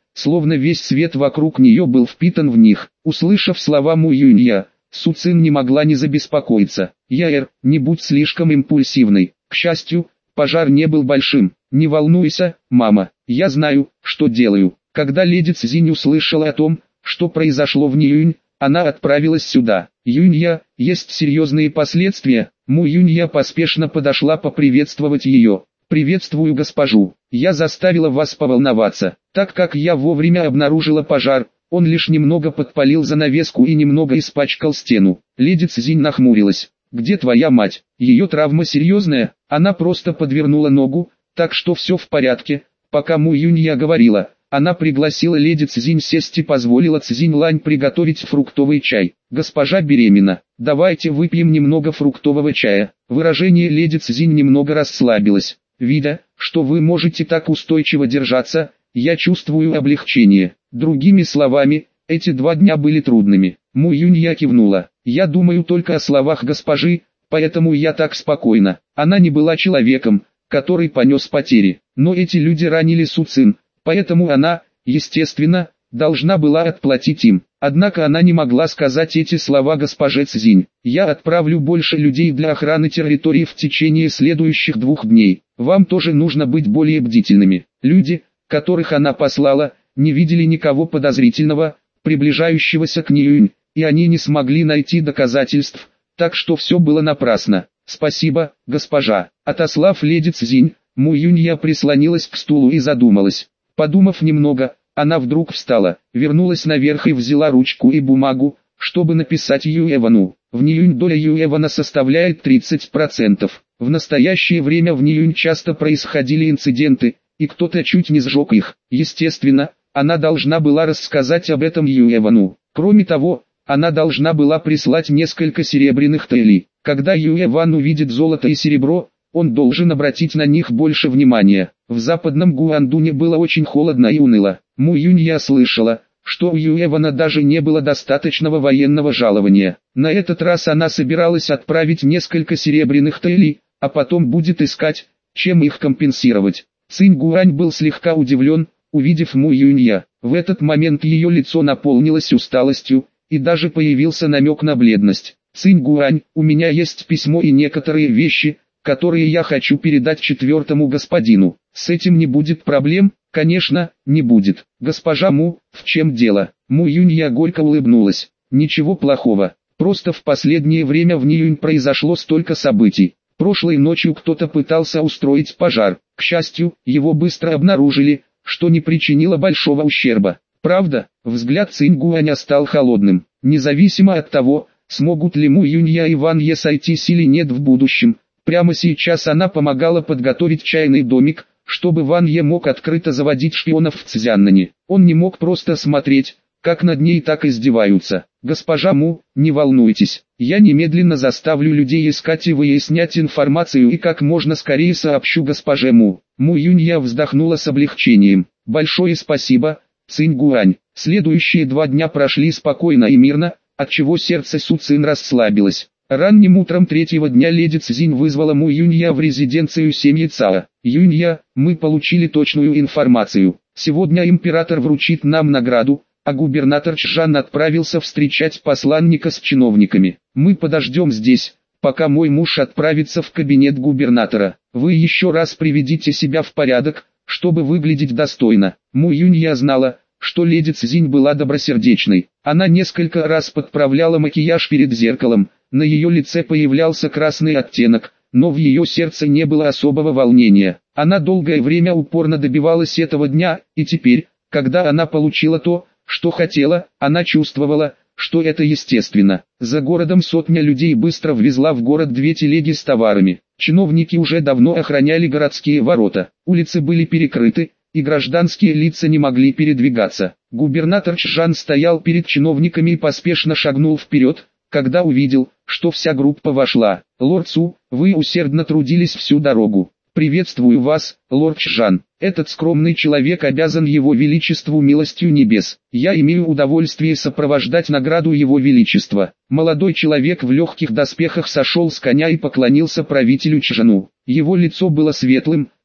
словно весь свет вокруг нее был впитан в них. Услышав слова Му Юнья, Су Цин не могла не забеспокоиться. «Яэр, не будь слишком импульсивной». К счастью, пожар не был большим. «Не волнуйся, мама, я знаю, что делаю». Когда леди Цзинь услышала о том, что произошло в Ниюнь, она отправилась сюда. «Юнья, есть серьезные последствия». Му Юнья поспешно подошла поприветствовать ее. «Приветствую госпожу. Я заставила вас поволноваться, так как я вовремя обнаружила пожар. Он лишь немного подпалил занавеску и немного испачкал стену». Леди Цзинь нахмурилась. «Где твоя мать? Ее травма серьезная?» Она просто подвернула ногу, так что все в порядке. Пока Му Юнья говорила, она пригласила леди Цзинь сесть и позволила Цзинь Лань приготовить фруктовый чай. «Госпожа беременна, давайте выпьем немного фруктового чая». Выражение леди Цзинь немного расслабилось. «Видя, что вы можете так устойчиво держаться, я чувствую облегчение». Другими словами, эти 2 дня были трудными. Му Юнья кивнула. «Я думаю только о словах госпожи, поэтому я так спокойна». Она не была человеком, который понес потери, но эти люди ранили Су Цин, поэтому она, естественно, должна была отплатить им. Однако она не могла сказать эти слова госпоже Цзинь. «Я отправлю больше людей для охраны территории в течение следующих 2 дней. Вам тоже нужно быть более бдительными». Люди, которых она послала, не видели никого подозрительного, приближающегося к Ниюнь, и они не смогли найти доказательств, так что все было напрасно. «Спасибо, госпожа». Отослав леди Цзинь, Му Юнья прислонилась к стулу и задумалась. Подумав немного, она вдруг встала, вернулась наверх и взяла ручку и бумагу, чтобы написать Юэвану. В Ниюнь доля Юэвана составляет 30%. В настоящее время в Ниюнь часто происходили инциденты, и кто-то чуть не сжег их. Естественно, она должна была рассказать об этом Юэвану. Кроме того, она должна была прислать несколько серебряных тэйлей. Когда Юэван увидит золото и серебро, он должен обратить на них больше внимания. В западном Гуандуне было очень холодно и уныло. Му Юнья слышала, что у Юэвана даже не было достаточного военного жалования. На этот раз она собиралась отправить несколько серебряных тэйлей, а потом будет искать, чем их компенсировать. Цинь Гуань был слегка удивлен, увидев Му Юнья. В этот момент ее лицо наполнилось усталостью, и даже появился намек на бледность. «Цинь Гуань, у меня есть письмо и некоторые вещи, которые я хочу передать 4-му господину. С этим не будет проблем?» «Конечно, не будет. Госпожа Му, в чем дело?» Му Юнья горько улыбнулась. «Ничего плохого. Просто в последнее время в Ниюнь произошло столько событий. Прошлой ночью кто-то пытался устроить пожар. К счастью, его быстро обнаружили, что не причинило большого ущерба. Правда?» Взгляд Цинь Гуаня стал холодным. «Независимо от того, смогут ли Му Юнья и Ван Е сойтись или нет в будущем, прямо сейчас она помогала подготовить чайный домик, чтобы Ван Е мог открыто заводить шпионов в Цзяннане. Он не мог просто смотреть, как над ней так издеваются. «Госпожа Му, не волнуйтесь, я немедленно заставлю людей искать и выяснять информацию и как можно скорее сообщу госпоже Му». Му Юнья вздохнула с облегчением. «Большое спасибо, Цинь Гуань». Следующие 2 дня прошли спокойно и мирно, отчего сердце Су Цин расслабилось. Ранним утром 3-го дня леди Цзинь вызвала Му Юнья в резиденцию семьи Цао. «Юнья, мы получили точную информацию. Сегодня император вручит нам награду, а губернатор Чжан отправился встречать посланника с чиновниками. Мы подождем здесь, пока мой муж отправится в кабинет губернатора. Вы еще раз приведите себя в порядок, чтобы выглядеть достойно». Му Юнья знала, что леди Цзинь была добросердечной. Она несколько раз подправляла макияж перед зеркалом, на ее лице появлялся красный оттенок, но в ее сердце не было особого волнения. Она долгое время упорно добивалась этого дня, и теперь, когда она получила то, что хотела, она чувствовала, что это естественно. За городом сотня людей быстро ввезла в город 2 телеги с товарами. Чиновники уже давно охраняли городские ворота, улицы были перекрыты, и гражданские лица не могли передвигаться. Губернатор Чжан стоял перед чиновниками и поспешно шагнул вперед, когда увидел, что вся группа вошла. «Лорд Су, вы усердно трудились всю дорогу. Приветствую вас, лорд Чжан. Этот скромный человек обязан его величеству милостью небес. Я имею удовольствие сопровождать награду его величества». Молодой человек в легких доспехах сошел с коня и поклонился правителю Чжану. Его лицо было светлым,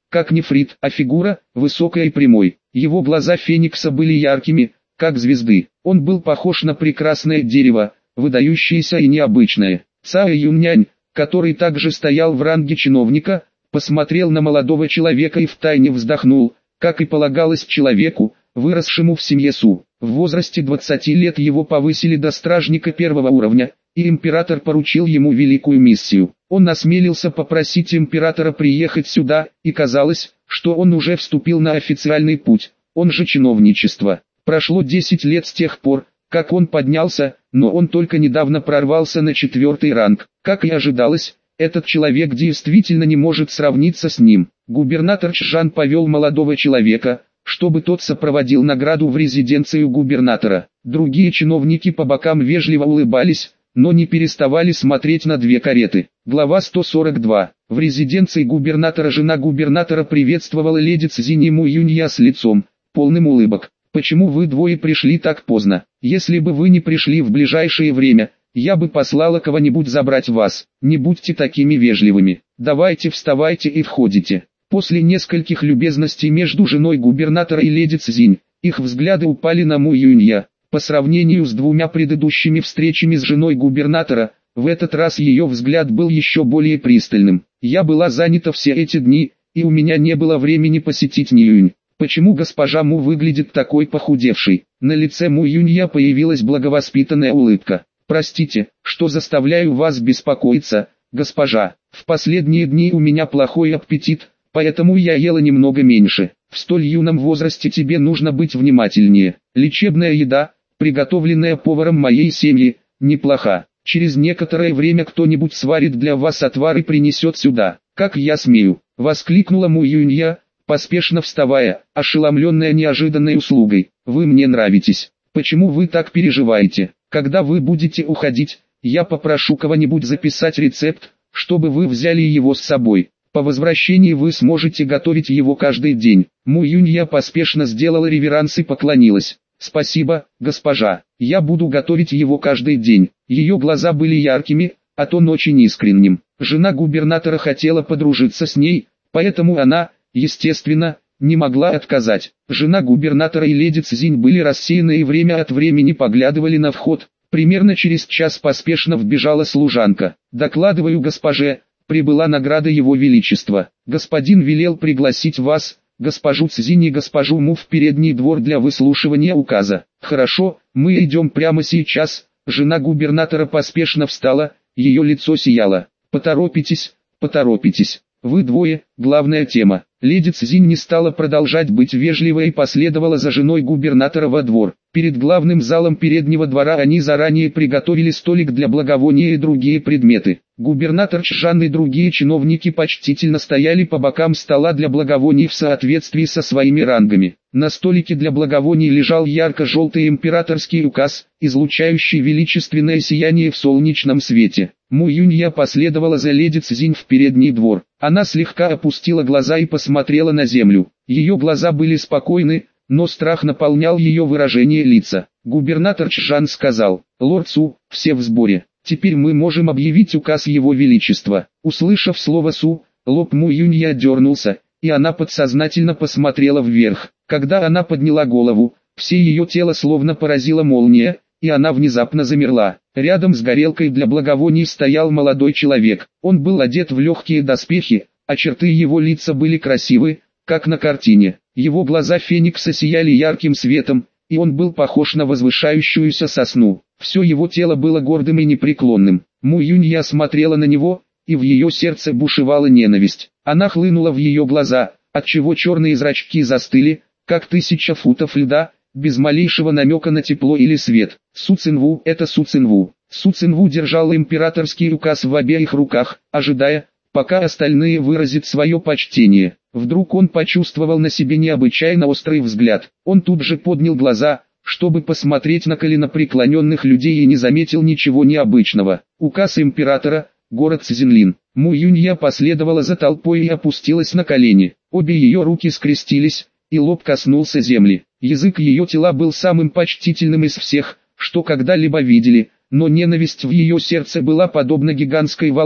как нефрит, а фигура – высокая и прямой. Его глаза Феникса были яркими, как звезды. Он был похож на прекрасное дерево, выдающееся и необычное. Цао Юннянь, который также стоял в ранге чиновника, посмотрел на молодого человека и втайне вздохнул, как и полагалось человеку, выросшему в семье Су. В возрасте 20 лет его повысили до стражника первого уровня, и император поручил ему великую миссию. Он осмелился попросить императора приехать сюда, и казалось, что он уже вступил на официальный путь, он же чиновничество. Прошло 10 лет с тех пор, как он поднялся, но он только недавно прорвался на 4-й ранг. Как и ожидалось, этот человек действительно не может сравниться с ним. Губернатор Чжан повел молодого человека, чтобы тот сопроводил награду в резиденцию губернатора. Другие чиновники по бокам вежливо улыбались, но не переставали смотреть на две кареты. Глава 142. В резиденции губернатора жена губернатора приветствовала леди Цзинь Му Юнья с лицом, полным улыбок. «Почему вы двое пришли так поздно? Если бы вы не пришли в ближайшее время, я бы послала кого-нибудь забрать вас. Не будьте такими вежливыми. Давайте вставайте и входите». После нескольких любезностей между женой губернатора и леди Цзинь, их взгляды упали на Му Юнья. По сравнению с двумя предыдущими встречами с женой губернатора, в этот раз ее взгляд был еще более пристальным. «Я была занята все эти дни, и у меня не было времени посетить Ниюнь. Почему госпожа Му выглядит такой похудевшей?» На лице Му Юнья появилась благовоспитанная улыбка. «Простите, что заставляю вас беспокоиться, госпожа. В последние дни у меня плохой аппетит, поэтому я ела немного меньше. В столь юном возрасте тебе нужно быть внимательнее. Лечебная еда, приготовленная поваром моей семьи, неплоха. Через некоторое время кто-нибудь сварит для вас отвар и принесет сюда». «Как я смею!» — воскликнула Му Юнья, поспешно вставая, ошеломленная неожиданной услугой. «Вы мне нравитесь. Почему вы так переживаете? Когда вы будете уходить, я попрошу кого-нибудь записать рецепт, чтобы вы взяли его с собой. По возвращении вы сможете готовить его каждый день». Му Юнья поспешно сделала реверанс и поклонилась. «Спасибо, госпожа. Я буду готовить его каждый день». Ее глаза были яркими, а тон очень искренним. Жена губернатора хотела подружиться с ней, поэтому она, естественно, не могла отказать. Жена губернатора и леди Цзинь были рассеяны и время от времени поглядывали на вход. Примерно через час поспешно вбежала служанка. «Докладываю госпоже, прибыла награда его величества. Господин велел пригласить вас, госпожу Цзинь и госпожу Му в передний двор для выслушивания указа». «Хорошо, мы идем прямо сейчас». Жена губернатора поспешно встала, ее лицо сияло. «Поторопитесь, поторопитесь. Вы двое, главная тема». Леди Цзинь не стала продолжать быть вежливой и последовала за женой губернатора во двор. Перед главным залом переднего двора они заранее приготовили столик для благовония и другие предметы. Губернатор Чжан и другие чиновники почтительно стояли по бокам стола для благовоний в соответствии со своими рангами. На столике для благовоний лежал ярко-желтый императорский указ, излучающий величественное сияние в солнечном свете. Му Юнья последовала за леди Цзинь в передний двор. Она слегка опустила глаза и посмотрела на землю. Ее глаза были спокойны, но страх наполнял ее выражение лица. Губернатор Чжан сказал: «Лорд Су, все в сборе. Теперь мы можем объявить указ его величества». Услышав слово «Су», лоб Му Юнья дернулся, и она подсознательно посмотрела вверх. Когда она подняла голову, все ее тело словно поразила молния, и она внезапно замерла. Рядом с горелкой для благовоний стоял молодой человек. Он был одет в легкие доспехи, а черты его лица были красивы, как на картине. Его глаза феникса сияли ярким светом, и он был похож на возвышающуюся сосну. Все его тело было гордым и непреклонным. Му Юнья смотрела на него, и в ее сердце бушевала ненависть. Она хлынула в ее глаза, отчего черные зрачки застыли, как 1000 футов льда, без малейшего намека на тепло или свет. Су Цинву — это Су Цинву. Су Цинву держал императорский указ в обеих руках, ожидая, пока остальные выразят свое почтение. Вдруг он почувствовал на себе необычайно острый взгляд. Он тут же поднял глаза, чтобы посмотреть на коленопреклоненных людей, и не заметил ничего необычного. Указ императора, город Цзинлин. Му Юнья последовала за толпой и опустилась на колени. Обе ее руки скрестились, и лоб коснулся земли. Язык ее тела был самым почтительным из всех, что когда-либо видели, но ненависть в ее сердце была подобна гигантской волне,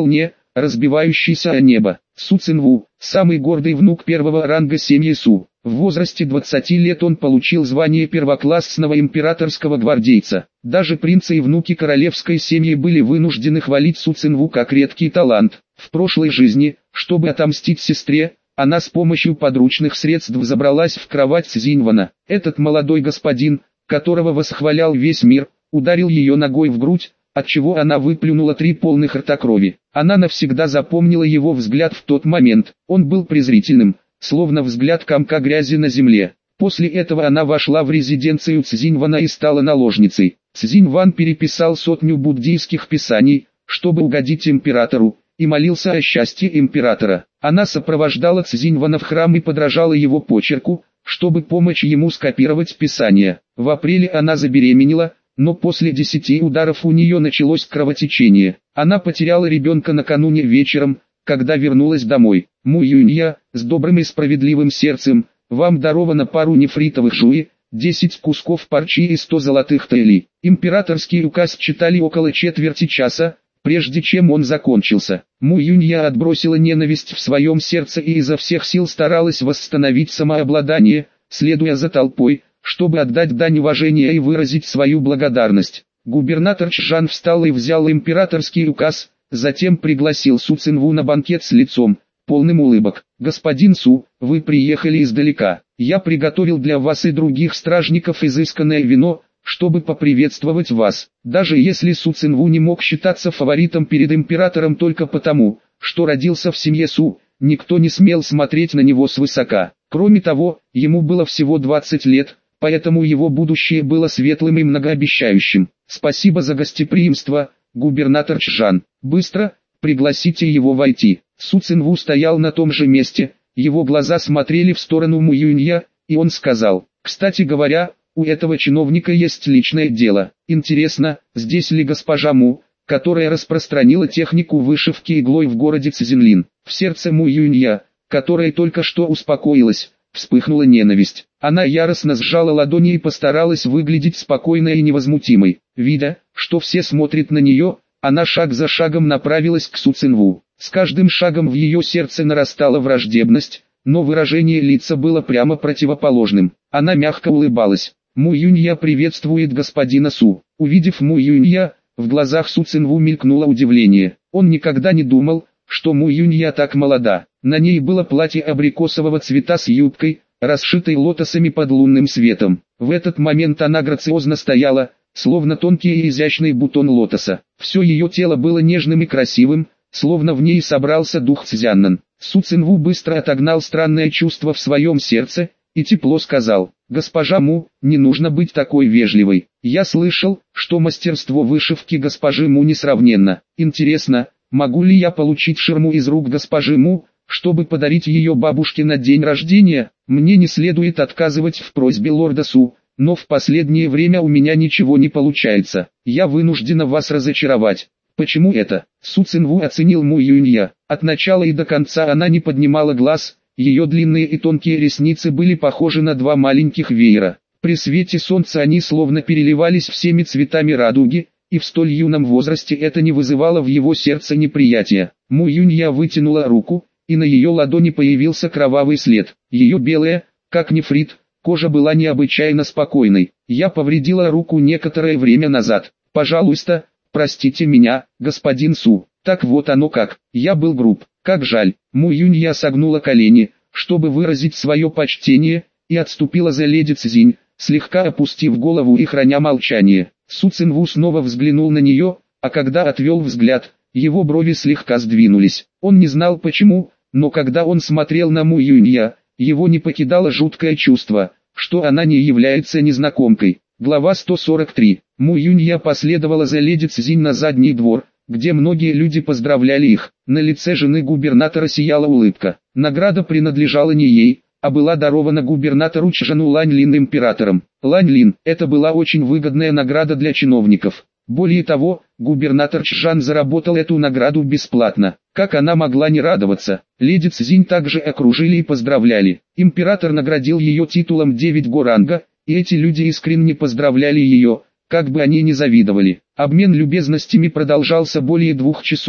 разбивающийся о небо. Су Цинву, самый гордый внук первого ранга семьи Су. В возрасте 20 лет он получил звание первоклассного императорского гвардейца. Даже принцы и внуки королевской семьи были вынуждены хвалить Су Цинву как редкий талант. В прошлой жизни, чтобы отомстить сестре, она с помощью подручных средств забралась в кровать Цзиньвана. Этот молодой господин, которого восхвалял весь мир, ударил ее ногой в грудь, отчего она выплюнула 3 полных рта крови. Она навсегда запомнила его взгляд в тот момент. Он был презрительным, словно взгляд комка грязи на земле. После этого она вошла в резиденцию Цзиньвана и стала наложницей. Цзиньван переписал 100 буддийских писаний, чтобы угодить императору, и молился о счастье императора. Она сопровождала Цзиньвана в храм и подражала его почерку, чтобы помочь ему скопировать писание. В апреле она забеременела, но после 10 ударов у нее началось кровотечение. Она потеряла ребенка накануне вечером, когда вернулась домой. Му Юнья, с добрым и справедливым сердцем, вам даровано пару нефритовых жуи, 10 кусков парчи и 100 золотых таэлей. Императорский указ читали около четверти часа, прежде чем он закончился. Му Юнья отбросила ненависть в своем сердце и изо всех сил старалась восстановить самообладание, следуя за толпой, чтобы отдать дань уважения и выразить свою благодарность. Губернатор Чжан встал и взял императорский указ, затем пригласил Су Цинву на банкет с лицом, полным улыбок. «Господин Су, вы приехали издалека. Я приготовил для вас и других стражников изысканное вино, чтобы поприветствовать вас». Даже если Су Цинву не мог считаться фаворитом перед императором только потому, что родился в семье Су, никто не смел смотреть на него свысока. Кроме того, ему было всего 20 лет, поэтому его будущее было светлым и многообещающим. «Спасибо за гостеприимство, губернатор Чжан. Быстро, пригласите его войти». Су Цинву стоял на том же месте, его глаза смотрели в сторону Му Юнья, и он сказал: «Кстати говоря, у этого чиновника есть личное дело. Интересно, здесь ли госпожа Му, которая распространила технику вышивки иглой в городе Цзинлин?» В сердце Му Юнья, которая только что успокоилась, вспыхнула ненависть. Она яростно сжала ладони и постаралась выглядеть спокойной и невозмутимой. Видя, что все смотрят на нее, она шаг за шагом направилась к Су Цинву. С каждым шагом в ее сердце нарастала враждебность, но выражение лица было прямо противоположным. Она мягко улыбалась. «Му Юнья приветствует господина Су». Увидев Му Юнья, в глазах Су Цинву мелькнуло удивление. Он никогда не думал, что Му Юнья так молода. На ней было платье абрикосового цвета с юбкой, расшитой лотосами под лунным светом. В этот момент она грациозно стояла, словно тонкий и изящный бутон лотоса. Все ее тело было нежным и красивым, словно в ней собрался дух Цзяннан. Су Цинву быстро отогнал странное чувство в своем сердце, и тепло сказал: «Госпожа Му, не нужно быть такой вежливой. Я слышал, что мастерство вышивки госпожи Му несравненно. Интересно, могу ли я получить ширму из рук госпожи Му, чтобы подарить ее бабушке на день рождения? Мне не следует отказывать в просьбе лорда Су, но в последнее время у меня ничего не получается. Я вынуждена вас разочаровать». «Почему это?» Су Цинву оценил Му Юнья. От начала и до конца она не поднимала глаз, ее длинные и тонкие ресницы были похожи на 2 маленьких веера. При свете солнца они словно переливались всеми цветами радуги, и в столь юном возрасте это не вызывало в его сердце неприятия. Му Юнья вытянула руку, и на ее ладони появился кровавый след. Ее белая, как нефрит, кожа была необычайно спокойной. «Я повредила руку некоторое время назад. Пожалуйста, простите меня, господин Су». «Так вот оно как, я был груб, как жаль». Му Юнья согнула колени, чтобы выразить свое почтение, и отступила за леди Цзинь, слегка опустив голову и храня молчание. Су Цинву снова взглянул на нее, а когда отвел взгляд, его брови слегка сдвинулись. Он не знал почему, но когда он смотрел на Му Юнья, его не покидало жуткое чувство, что она не является незнакомкой. Глава 143. Му Юнья последовала за леди Цзинь на задний двор, где многие люди поздравляли их. На лице жены губернатора сияла улыбка. Награда принадлежала не ей, а была дарована губернатору Чжану Лань Лин императором. Лань Лин – это была очень выгодная награда для чиновников. Более того, губернатор Чжан заработал эту награду бесплатно. Как она могла не радоваться? Леди Цзинь также окружили и поздравляли. Император наградил ее титулом 9 го-ранга, и эти люди искренне поздравляли ее, как бы они ни завидовали. Обмен любезностями продолжался более 2 часов,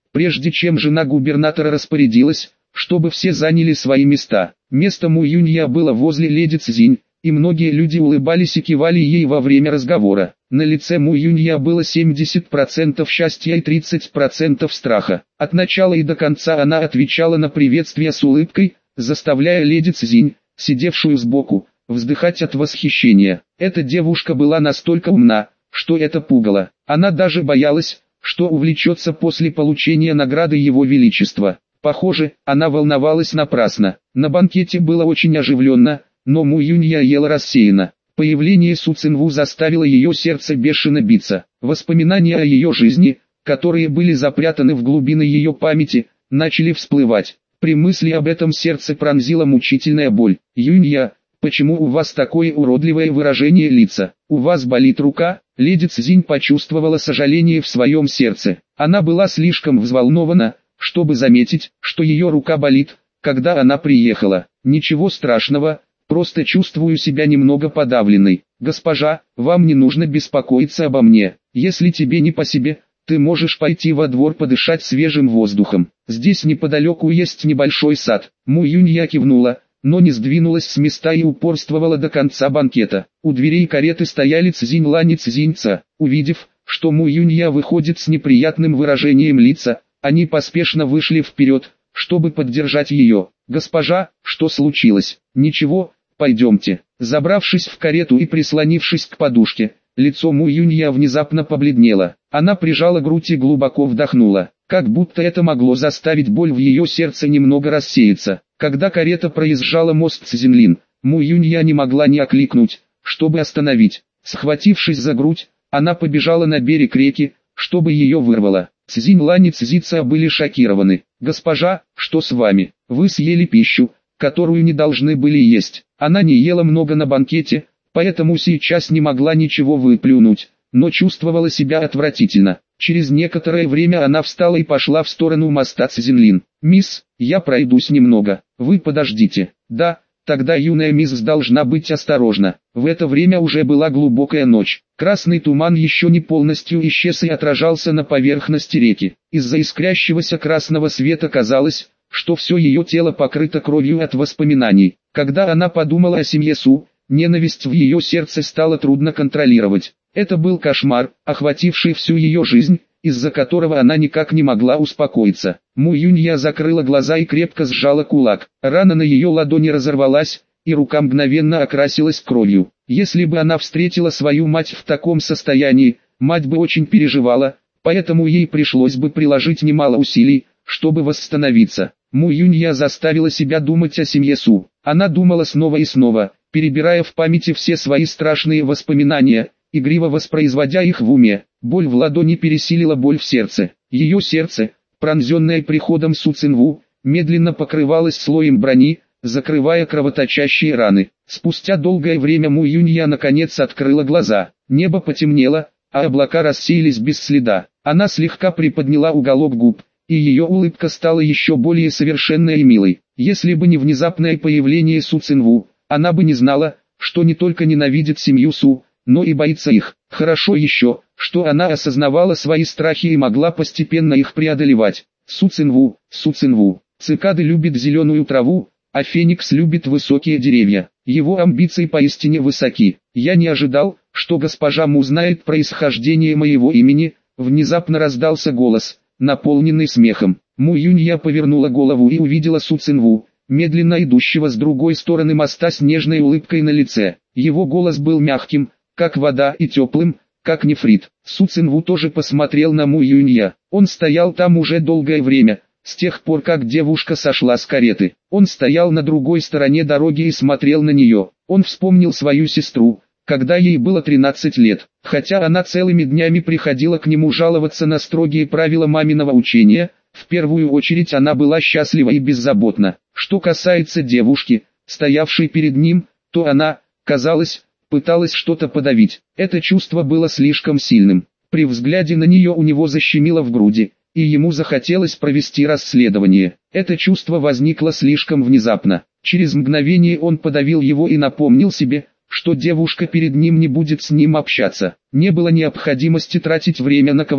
прежде чем жена губернатора распорядилась, чтобы все заняли свои места. Место Му Юнья было возле леди Цзинь, и многие люди улыбались и кивали ей во время разговора. На лице Му Юнья было 70% счастья и 30% страха. От начала и до конца она отвечала на приветствие с улыбкой, заставляя леди Цзинь, сидевшую сбоку, вздыхать от восхищения. Эта девушка была настолько умна, что это пугало. Она даже боялась, что увлечется после получения награды Его Величества. Похоже, она волновалась напрасно. На банкете было очень оживленно, но Му Юнья ела рассеянно. Появление Су Цинву заставило ее сердце бешено биться. Воспоминания о ее жизни, которые были запрятаны в глубины ее памяти, начали всплывать. При мысли об этом сердце пронзила мучительная боль. «Юнья, почему у вас такое уродливое выражение лица? У вас болит рука?» Леди Цзинь почувствовала сожаление в своем сердце. Она была слишком взволнована, чтобы заметить, что ее рука болит, когда она приехала. «Ничего страшного, просто чувствую себя немного подавленной. Госпожа, вам не нужно беспокоиться обо мне. Если тебе не по себе, ты можешь пойти во двор подышать свежим воздухом. Здесь неподалеку есть небольшой сад». Му Юнья кивнула, но не сдвинулась с места и упорствовала до конца банкета. У дверей кареты стояли Цзинь Лань и Цзинь Ца. Увидев, что Му Юнья выходит с неприятным выражением лица, они поспешно вышли вперед, чтобы поддержать ее. «Госпожа, что случилось?» «Ничего, пойдемте». Забравшись в карету и прислонившись к подушке, лицо Му Юнья внезапно побледнело. Она прижала грудь и глубоко вдохнула, как будто это могло заставить боль в ее сердце немного рассеяться. Когда карета проезжала мост Цзинлин, Му Юнья не могла не окликнуть, чтобы остановить. Схватившись за грудь, она побежала на берег реки, чтобы ее вырвало. Цзинь Лань и Цзи Ца были шокированы. «Госпожа, что с вами? Вы съели пищу, которую не должны были есть». Она не ела много на банкете, поэтому сейчас не могла ничего выплюнуть, но чувствовала себя отвратительно. Через некоторое время она встала и пошла в сторону моста Цзинлин. «Мисс, я пройдусь немного, вы подождите». «Да». Тогда юная мисс должна быть осторожна. В это время уже была глубокая ночь. Красный туман еще не полностью исчез и отражался на поверхности реки. Из-за искрящегося красного света казалось, что все ее тело покрыто кровью от воспоминаний. Когда она подумала о семье Су, ненависть в ее сердце стало трудно контролировать. Это был кошмар, охвативший всю ее жизнь, из-за которого она никак не могла успокоиться. Му Юнья закрыла глаза и крепко сжала кулак. Рана на ее ладони разорвалась, и рука мгновенно окрасилась кровью. Если бы она встретила свою мать в таком состоянии, мать бы очень переживала, поэтому ей пришлось бы приложить немало усилий, чтобы восстановиться. Му Юнья заставила себя думать о семье Су. Она думала снова и снова, перебирая в памяти все свои страшные воспоминания, игриво воспроизводя их в уме. Боль в ладони пересилила боль в сердце. Ее сердце, пронзенное приходом Су Цинву, медленно покрывалось слоем брони, закрывая кровоточащие раны. Спустя долгое время Му Юнья наконец открыла глаза. Небо потемнело, а облака рассеялись без следа. Она слегка приподняла уголок губ, и ее улыбка стала еще более совершенной и милой. Если бы не внезапное появление Су Цинву, она бы не знала, что не только ненавидит семью Су, но и боится их. Хорошо еще, что она осознавала свои страхи и могла постепенно их преодолевать. Су Цинву, цикады любят зеленую траву, а феникс любит высокие деревья. Его амбиции поистине высоки. Я не ожидал, что госпожа Му знает происхождение моего имени. Внезапно раздался голос, наполненный смехом. Му Юнья повернула голову и увидела Су Цинву, медленно идущего с другой стороны моста с нежной улыбкой на лице. Его голос был мягким, как вода, и теплым, как нефрит. Су Цинву тоже посмотрел на Му Юнья. Он стоял там уже долгое время, с тех пор как девушка сошла с кареты. Он стоял на другой стороне дороги и смотрел на нее. Он вспомнил свою сестру, когда ей было 13 лет. Хотя она целыми днями приходила к нему жаловаться на строгие правила маминого учения, в первую очередь она была счастлива и беззаботна. Что касается девушки, стоявшей перед ним, то она, казалось, пыталась что-то подавить. Это чувство было слишком сильным. При взгляде на нее у него защемило в груди, и ему захотелось провести расследование. Это чувство возникло слишком внезапно. Через мгновение он подавил его и напомнил себе, что девушка перед ним не будет с ним общаться. Не было необходимости тратить время на кого-то,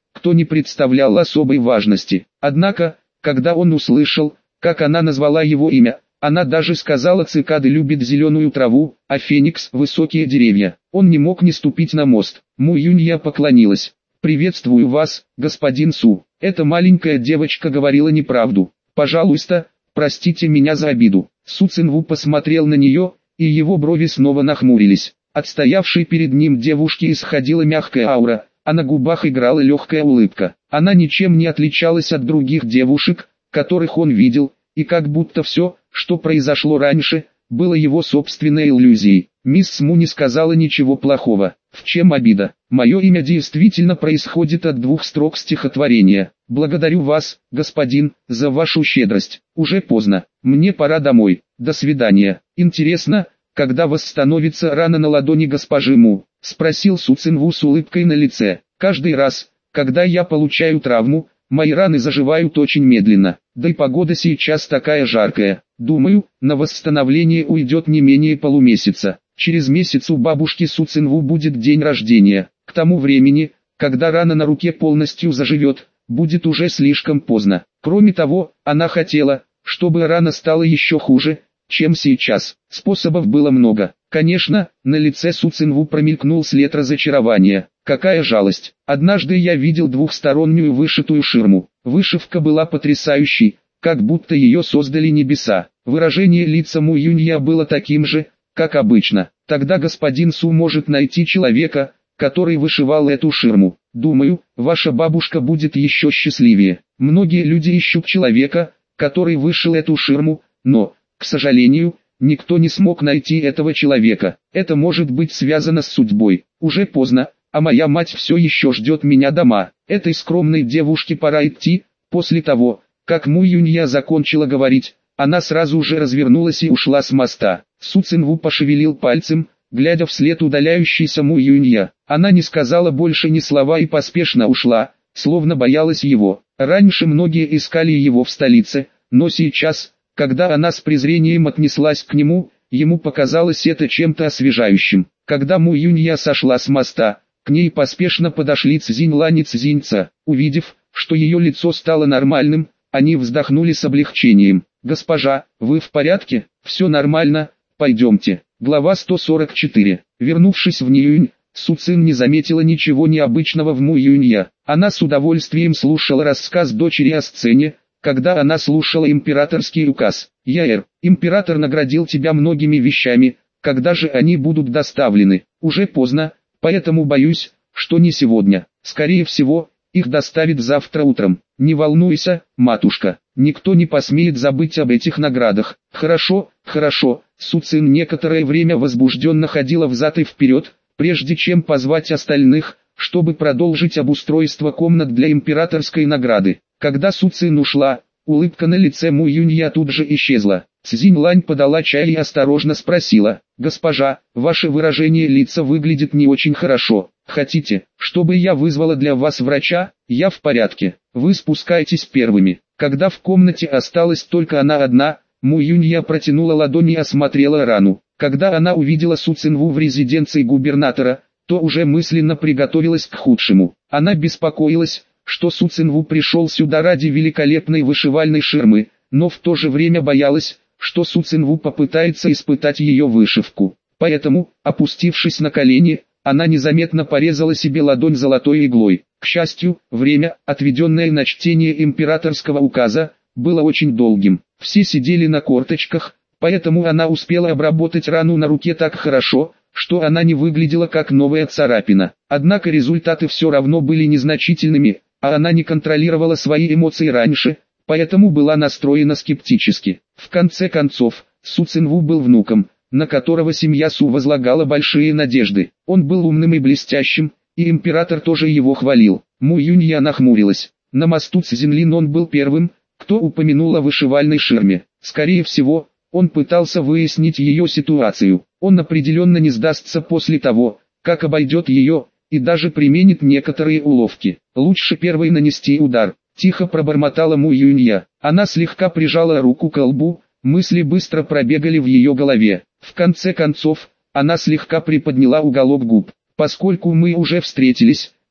кто не представлял особой важности. Однако, когда он услышал, как она назвала его имя, она даже сказала: цикады любят зеленую траву, а феникс – высокие деревья. Он не мог не ступить на мост. Му Юнья поклонилась. «Приветствую вас, господин Су. Эта маленькая девочка говорила неправду. Пожалуйста, простите меня за обиду». Су Цинву посмотрел на нее, и его брови снова нахмурились. От стоявшей перед ним девушки исходила мягкая аура, а на губах играла легкая улыбка. Она ничем не отличалась от других девушек, которых он видел, и как будто все, что произошло раньше, было его собственной иллюзией. Мисс Му не сказала ничего плохого. В чем обида? Мое имя действительно происходит от двух строк стихотворения. Благодарю вас, господин, за вашу щедрость. Уже поздно. Мне пора домой. До свидания. Интересно, когда восстановится рана на ладони госпожи Му? Спросил Су Цинву с улыбкой на лице. Каждый раз, когда я получаю травму, мои раны заживают очень медленно. Да и погода сейчас такая жаркая. Думаю, на восстановление уйдет не менее полумесяца. Через месяц у бабушки Су Цинву будет день рождения. К тому времени, когда рана на руке полностью заживет, будет уже слишком поздно. Кроме того, она хотела, чтобы рана стала еще хуже, чем сейчас. Способов было много. Конечно, на лице Су Цинву промелькнул след разочарования. Какая жалость. Однажды я видел двухстороннюю вышитую ширму. Вышивка была потрясающей, как будто ее создали небеса. Выражение лица Му Юнья было таким же, как обычно. Тогда господин Су может найти человека, который вышивал эту ширму. Думаю, ваша бабушка будет еще счастливее. Многие люди ищут человека, который вышил эту ширму, но, к сожалению, никто не смог найти этого человека. Это может быть связано с судьбой. Уже поздно, а моя мать все еще ждет меня дома. Этой скромной девушке пора идти. После того, как Му Юнья закончила говорить, она сразу же развернулась и ушла с моста. Су Цинву пошевелил пальцем, глядя вслед удаляющейся Му Юнья. Она не сказала больше ни слова и поспешно ушла, словно боялась его. Раньше многие искали его в столице, но сейчас, когда она с презрением отнеслась к нему, ему показалось это чем-то освежающим. Когда Му Юнья сошла с моста, к ней поспешно подошли Цзиньлань и Цзиньца. Увидев, что ее лицо стало нормальным, они вздохнули с облегчением. «Госпожа, вы в порядке? Все нормально, пойдемте». Глава 144. Вернувшись в Ниюнь, Су Цин не заметила ничего необычного в Му Юнья. Она с удовольствием слушала рассказ дочери о сцене, когда она слушала императорский указ. «Яэр, император наградил тебя многими вещами, когда же они будут доставлены? Уже поздно, поэтому боюсь, что не сегодня. Скорее всего, их доставят завтра утром. Не волнуйся, матушка, никто не посмеет забыть об этих наградах». «Хорошо, хорошо». Су Цин некоторое время возбужденно ходила взад и вперед, прежде чем позвать остальных, чтобы продолжить обустройство комнат для императорской награды. Когда Су Цин ушла, улыбка на лице Му Юнья тут же исчезла. Цзиньлань подала чай и осторожно спросила: «Госпожа, ваше выражение лица выглядит не очень хорошо. Хотите, чтобы я вызвала для вас врача? Я в порядке. Вы спускайтесь первыми». Когда в комнате осталась только она одна, Му Юнья протянула ладонь и осмотрела рану. Когда она увидела Су Цинву в резиденции губернатора, то уже мысленно приготовилась к худшему. Она беспокоилась, что Су Цинву пришел сюда ради великолепной вышивальной ширмы, но в то же время боялась, что Су Цинву попытается испытать ее вышивку. Поэтому, опустившись на колени, она незаметно порезала себе ладонь золотой иглой. К счастью, время, отведенное на чтение императорского указа, было очень долгим. Все сидели на корточках, поэтому она успела обработать рану на руке так хорошо, что она не выглядела как новая царапина. Однако результаты все равно были незначительными, а она не контролировала свои эмоции раньше, поэтому была настроена скептически. В конце концов, Су Цинву был внуком, на которого семья Су возлагала большие надежды. Он был умным и блестящим, и император тоже его хвалил. Му Юнья нахмурилась. На мосту Цзинлин он был первым, кто упомянул о вышивальной ширме. Скорее всего, он пытался выяснить ее ситуацию. Он определенно не сдастся после того, как обойдет ее, и даже применит некоторые уловки. Лучше первой нанести удар. Тихо пробормотала Му Юнья. Она слегка прижала руку к лбу, мысли быстро пробегали в ее голове. В конце концов, она слегка приподняла уголок губ. «Поскольку мы уже встретились,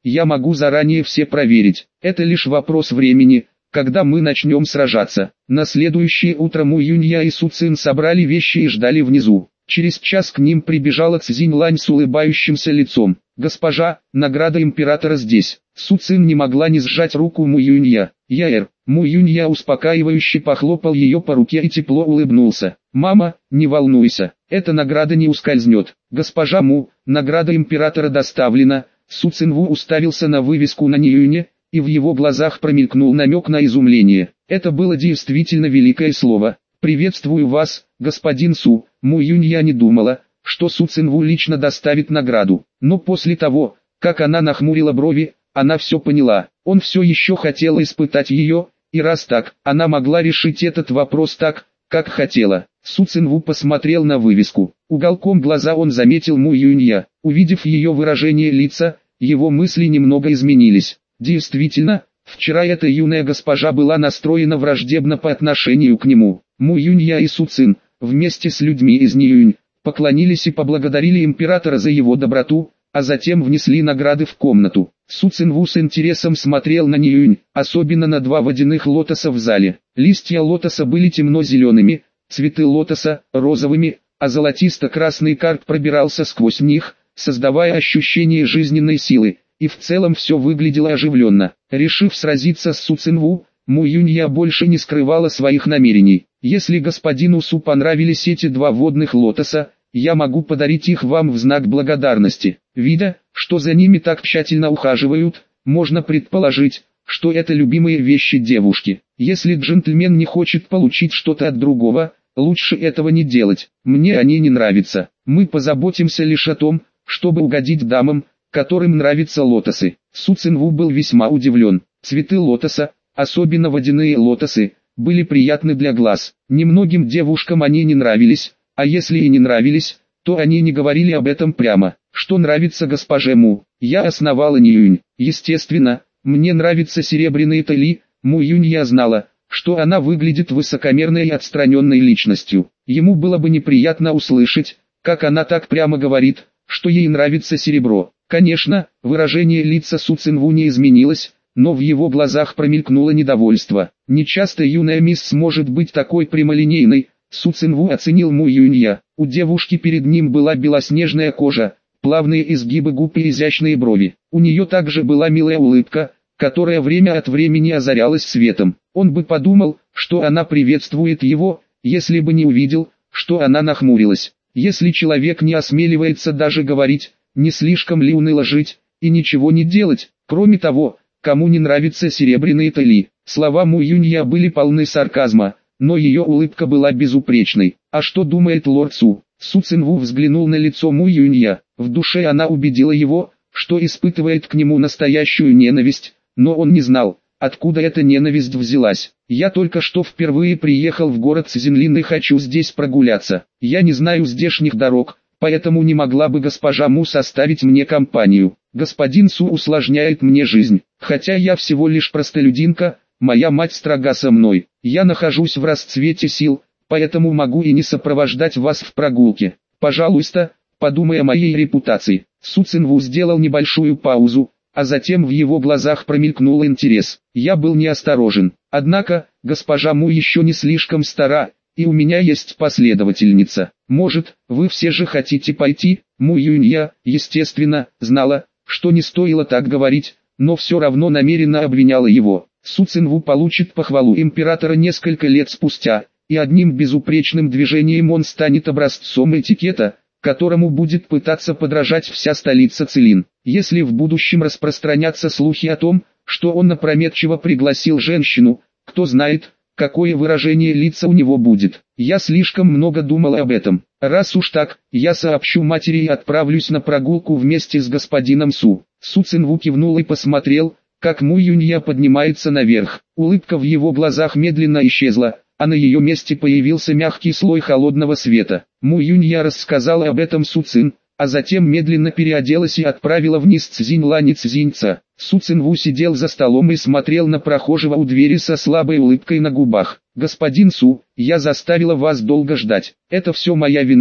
я могу заранее все проверить. Это лишь вопрос времени, когда мы начнем сражаться. На следующее утро Му Юнья и Су Цин собрали вещи и ждали внизу. Через час к ним прибежала Цзинь Лань с улыбающимся лицом. «Госпожа, награда императора здесь». Су Цин не могла не сжать руку Му Юнья. «Яэр». Му Юнья успокаивающе похлопал ее по руке и тепло улыбнулся. «Мама, не волнуйся, эта награда не ускользнет. Госпожа Му, награда императора доставлена». Су Цинву уставился на вывеску на Ниюне, и в его глазах промелькнул намек на изумление. Это было действительно великое слово. «Приветствую вас, господин Су». Му Юнья не думала, что Су Цинву лично доставит награду. Но после того, как она нахмурила брови, она все поняла. Он все еще хотел испытать ее, и раз так, она могла решить этот вопрос так, как хотела. Су Цинву посмотрел на вывеску. Уголком глаза он заметил Му Юнья. Увидев ее выражение лица, его мысли немного изменились. Действительно, вчера эта юная госпожа была настроена враждебно по отношению к нему. Му Юнья и Су Цин, вместе с людьми из Ниюнь, поклонились и поблагодарили императора за его доброту, а затем внесли награды в комнату. Су Цинву с интересом смотрел на Ниюнь, особенно на два водяных лотоса в зале. Листья лотоса были темно-зелеными, цветы лотоса – розовыми, а золотисто-красный карп пробирался сквозь них, создавая ощущение жизненной силы, и в целом все выглядело оживленно. Решив сразиться с Су Цинву, Му Юнья больше не скрывала своих намерений. «Если господину Су понравились эти два водных лотоса, я могу подарить их вам в знак благодарности». Видя, что за ними так тщательно ухаживают, можно предположить, что это любимые вещи девушки. Если джентльмен не хочет получить что-то от другого, лучше этого не делать. Мне они не нравятся. Мы позаботимся лишь о том, чтобы угодить дамам, которым нравятся лотосы. Су Цинву был весьма удивлен. Цветы лотоса, особенно водяные лотосы, были приятны для глаз. Немногим девушкам они не нравились, а если и не нравились, то они не говорили об этом прямо. Что нравится госпоже Му? Я основала Ниюнь. Естественно, мне нравится серебряный Тали. Му Юнь я знала, что она выглядит высокомерной и отстраненной личностью. Ему было бы неприятно услышать, как она так прямо говорит, что ей нравится серебро. Конечно, выражение лица Су Цинву не изменилось, но в его глазах промелькнуло недовольство. Нечасто юная мисс сможет быть такой прямолинейной. Су Цинву оценил Му Юнья. У девушки перед ним была белоснежная кожа, плавные изгибы губ и изящные брови. У нее также была милая улыбка, которая время от времени озарялась светом. Он бы подумал, что она приветствует его, если бы не увидел, что она нахмурилась. Если человек не осмеливается даже говорить, не слишком ли уныло жить, и ничего не делать, кроме того, кому не нравится серебряный Тали. Слова Му Юнья были полны сарказма, но ее улыбка была безупречной. А что думает лорд Су? Су Цинву взглянул на лицо Му Юнья. В душе она убедила его, что испытывает к нему настоящую ненависть, но он не знал, откуда эта ненависть взялась. «Я только что впервые приехал в город Цзинлин и хочу здесь прогуляться. Я не знаю здешних дорог, поэтому не могла бы госпожа Му составить мне компанию. Господин Су усложняет мне жизнь, хотя я всего лишь простолюдинка, моя мать строга со мной. Я нахожусь в расцвете сил, поэтому могу и не сопровождать вас в прогулке. Пожалуйста, подумай о моей репутации». Су Цинву сделал небольшую паузу, а затем в его глазах промелькнул интерес. «Я был неосторожен. Однако, госпожа Му еще не слишком стара, и у меня есть последовательница. Может, вы все же хотите пойти?» Му Юнья, естественно, знала, что не стоило так говорить, но все равно намеренно обвиняла его. Су Цинву получит похвалу императора несколько лет спустя, и одним безупречным движением он станет образцом этикета, которому будет пытаться подражать вся столица Цилин. Если в будущем распространятся слухи о том, что он опрометчиво пригласил женщину, кто знает, какое выражение лица у него будет. Я слишком много думал об этом. Раз уж так, я сообщу матери и отправлюсь на прогулку вместе с господином Су. Су Цинву кивнул и посмотрел, как Му Юнья поднимается наверх. Улыбка в его глазах медленно исчезла, а на ее месте появился мягкий слой холодного света. Му Юнья рассказала об этом Су Цин, а затем медленно переоделась и отправила вниз Цзинь Лань и Цзиньца. Су Цинву сидел за столом и смотрел на прохожего у двери со слабой улыбкой на губах. «Господин Су, я заставила вас долго ждать. Это все моя вина,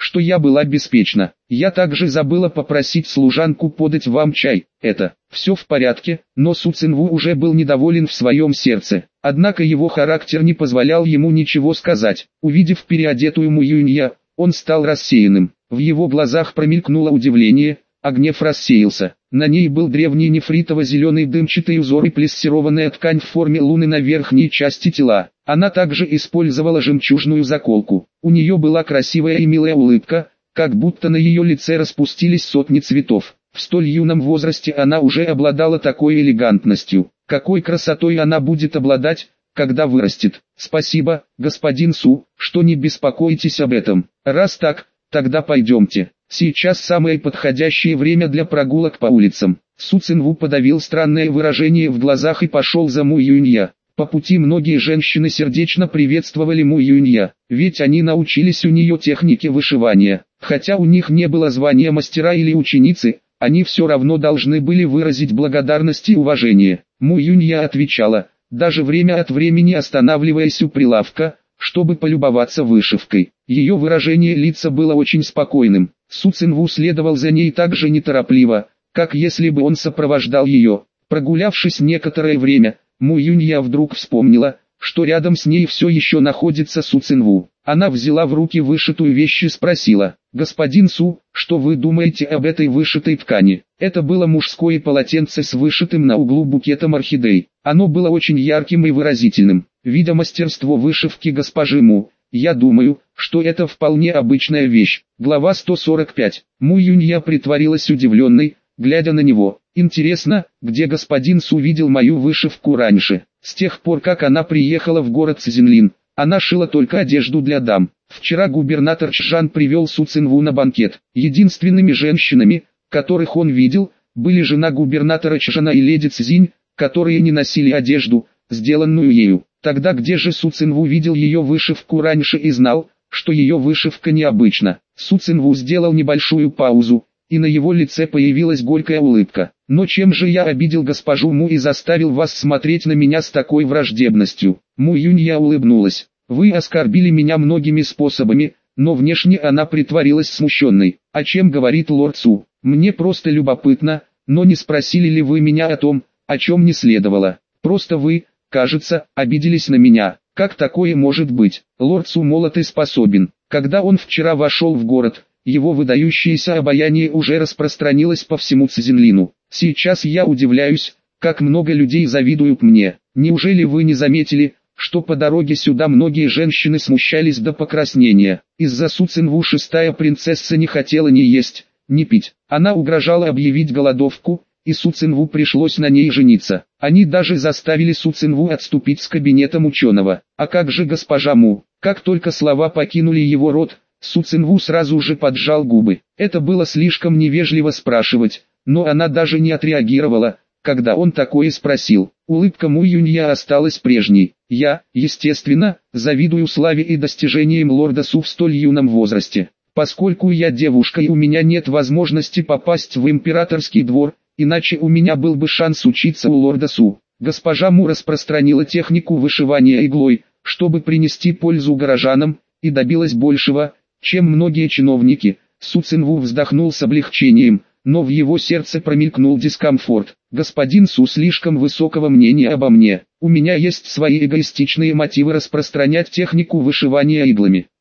что я была беспечна. Я также забыла попросить служанку подать вам чай. Это все в порядке, но Су Цинву уже был недоволен в своем сердце. Однако его характер не позволял ему ничего сказать. Увидев переодетую Му Юнья, он стал рассеянным. В его глазах промелькнуло удивление, а гнев рассеялся. На ней был древний нефритово-зеленый дымчатый узор и плессированная ткань в форме луны на верхней части тела. Она также использовала жемчужную заколку. У нее была красивая и милая улыбка, как будто на ее лице распустились сотни цветов. В столь юном возрасте она уже обладала такой элегантностью. Какой красотой она будет обладать, когда вырастет. Спасибо, господин Су, что не беспокоитесь об этом. Раз так, тогда пойдемте. Сейчас самое подходящее время для прогулок по улицам. Су Цинву подавил странное выражение в глазах и пошел за Му Юнья. По пути многие женщины сердечно приветствовали Му Юнья, ведь они научились у нее технике вышивания. Хотя у них не было звания мастера или ученицы, они все равно должны были выразить благодарность и уважение. Му Юнья отвечала, даже время от времени останавливаясь у прилавка, чтобы полюбоваться вышивкой. Ее выражение лица было очень спокойным. Су Цинву следовал за ней так же неторопливо, как если бы он сопровождал ее. Прогулявшись некоторое время, Му Юнья вдруг вспомнила, что рядом с ней все еще находится Су Цинву. Она взяла в руки вышитую вещь и спросила, «Господин Су, что вы думаете об этой вышитой ткани?» Это было мужское полотенце с вышитым на углу букетом орхидей. Оно было очень ярким и выразительным. Видя мастерство вышивки госпожи Му, я думаю, что это вполне обычная вещь. Глава 145. Му Юнья притворилась удивленной, глядя на него. Интересно, где господин Су видел мою вышивку раньше? С тех пор, как она приехала в город Цзинлин, она шила только одежду для дам. Вчера губернатор Чжан привел Су Цинву на банкет. Единственными женщинами, которых он видел, были жена губернатора Чжана и леди Цзинь, которые не носили одежду, сделанную ею. Тогда где же Су Цинву видел ее вышивку раньше и знал, что ее вышивка необычна? Су Цинву сделал небольшую паузу, и на его лице появилась горькая улыбка. «Но чем же я обидел госпожу Му и заставил вас смотреть на меня с такой враждебностью?» Му Юнья улыбнулась. «Вы оскорбили меня многими способами, но внешне она притворилась смущенной. О чем говорит лорд Су? Мне просто любопытно, но не спросили ли вы меня о том, о чем не следовало? Просто вы, кажется, обиделись на меня. Как такое может быть? Лорд Су молод и способен. Когда он вчера вошел в город, его выдающееся обаяние уже распространилось по всему Цзинлину. Сейчас я удивляюсь, как много людей завидуют мне. Неужели вы не заметили, что по дороге сюда многие женщины смущались до покраснения? Из-за Су Цинву шестая принцесса не хотела ни есть, ни пить. Она угрожала объявить голодовку, и Су Цинву пришлось на ней жениться. Они даже заставили Су Цинву отступить с кабинетом ученого. А как же госпожа Му? Как только слова покинули его рот, Су Цинву сразу же поджал губы. Это было слишком невежливо спрашивать, но она даже не отреагировала, когда он такое спросил. Улыбка Му Юнья осталась прежней. Я, естественно, завидую славе и достижениям лорда Су в столь юном возрасте. Поскольку я девушка и у меня нет возможности попасть в императорский двор, иначе у меня был бы шанс учиться у лорда Су. Госпожа Му распространила технику вышивания иглой, чтобы принести пользу горожанам, и добилась большего, чем многие чиновники. Су Цинву вздохнул с облегчением, но в его сердце промелькнул дискомфорт. Господин Су слишком высокого мнения обо мне. У меня есть свои эгоистичные мотивы распространять технику вышивания иглами.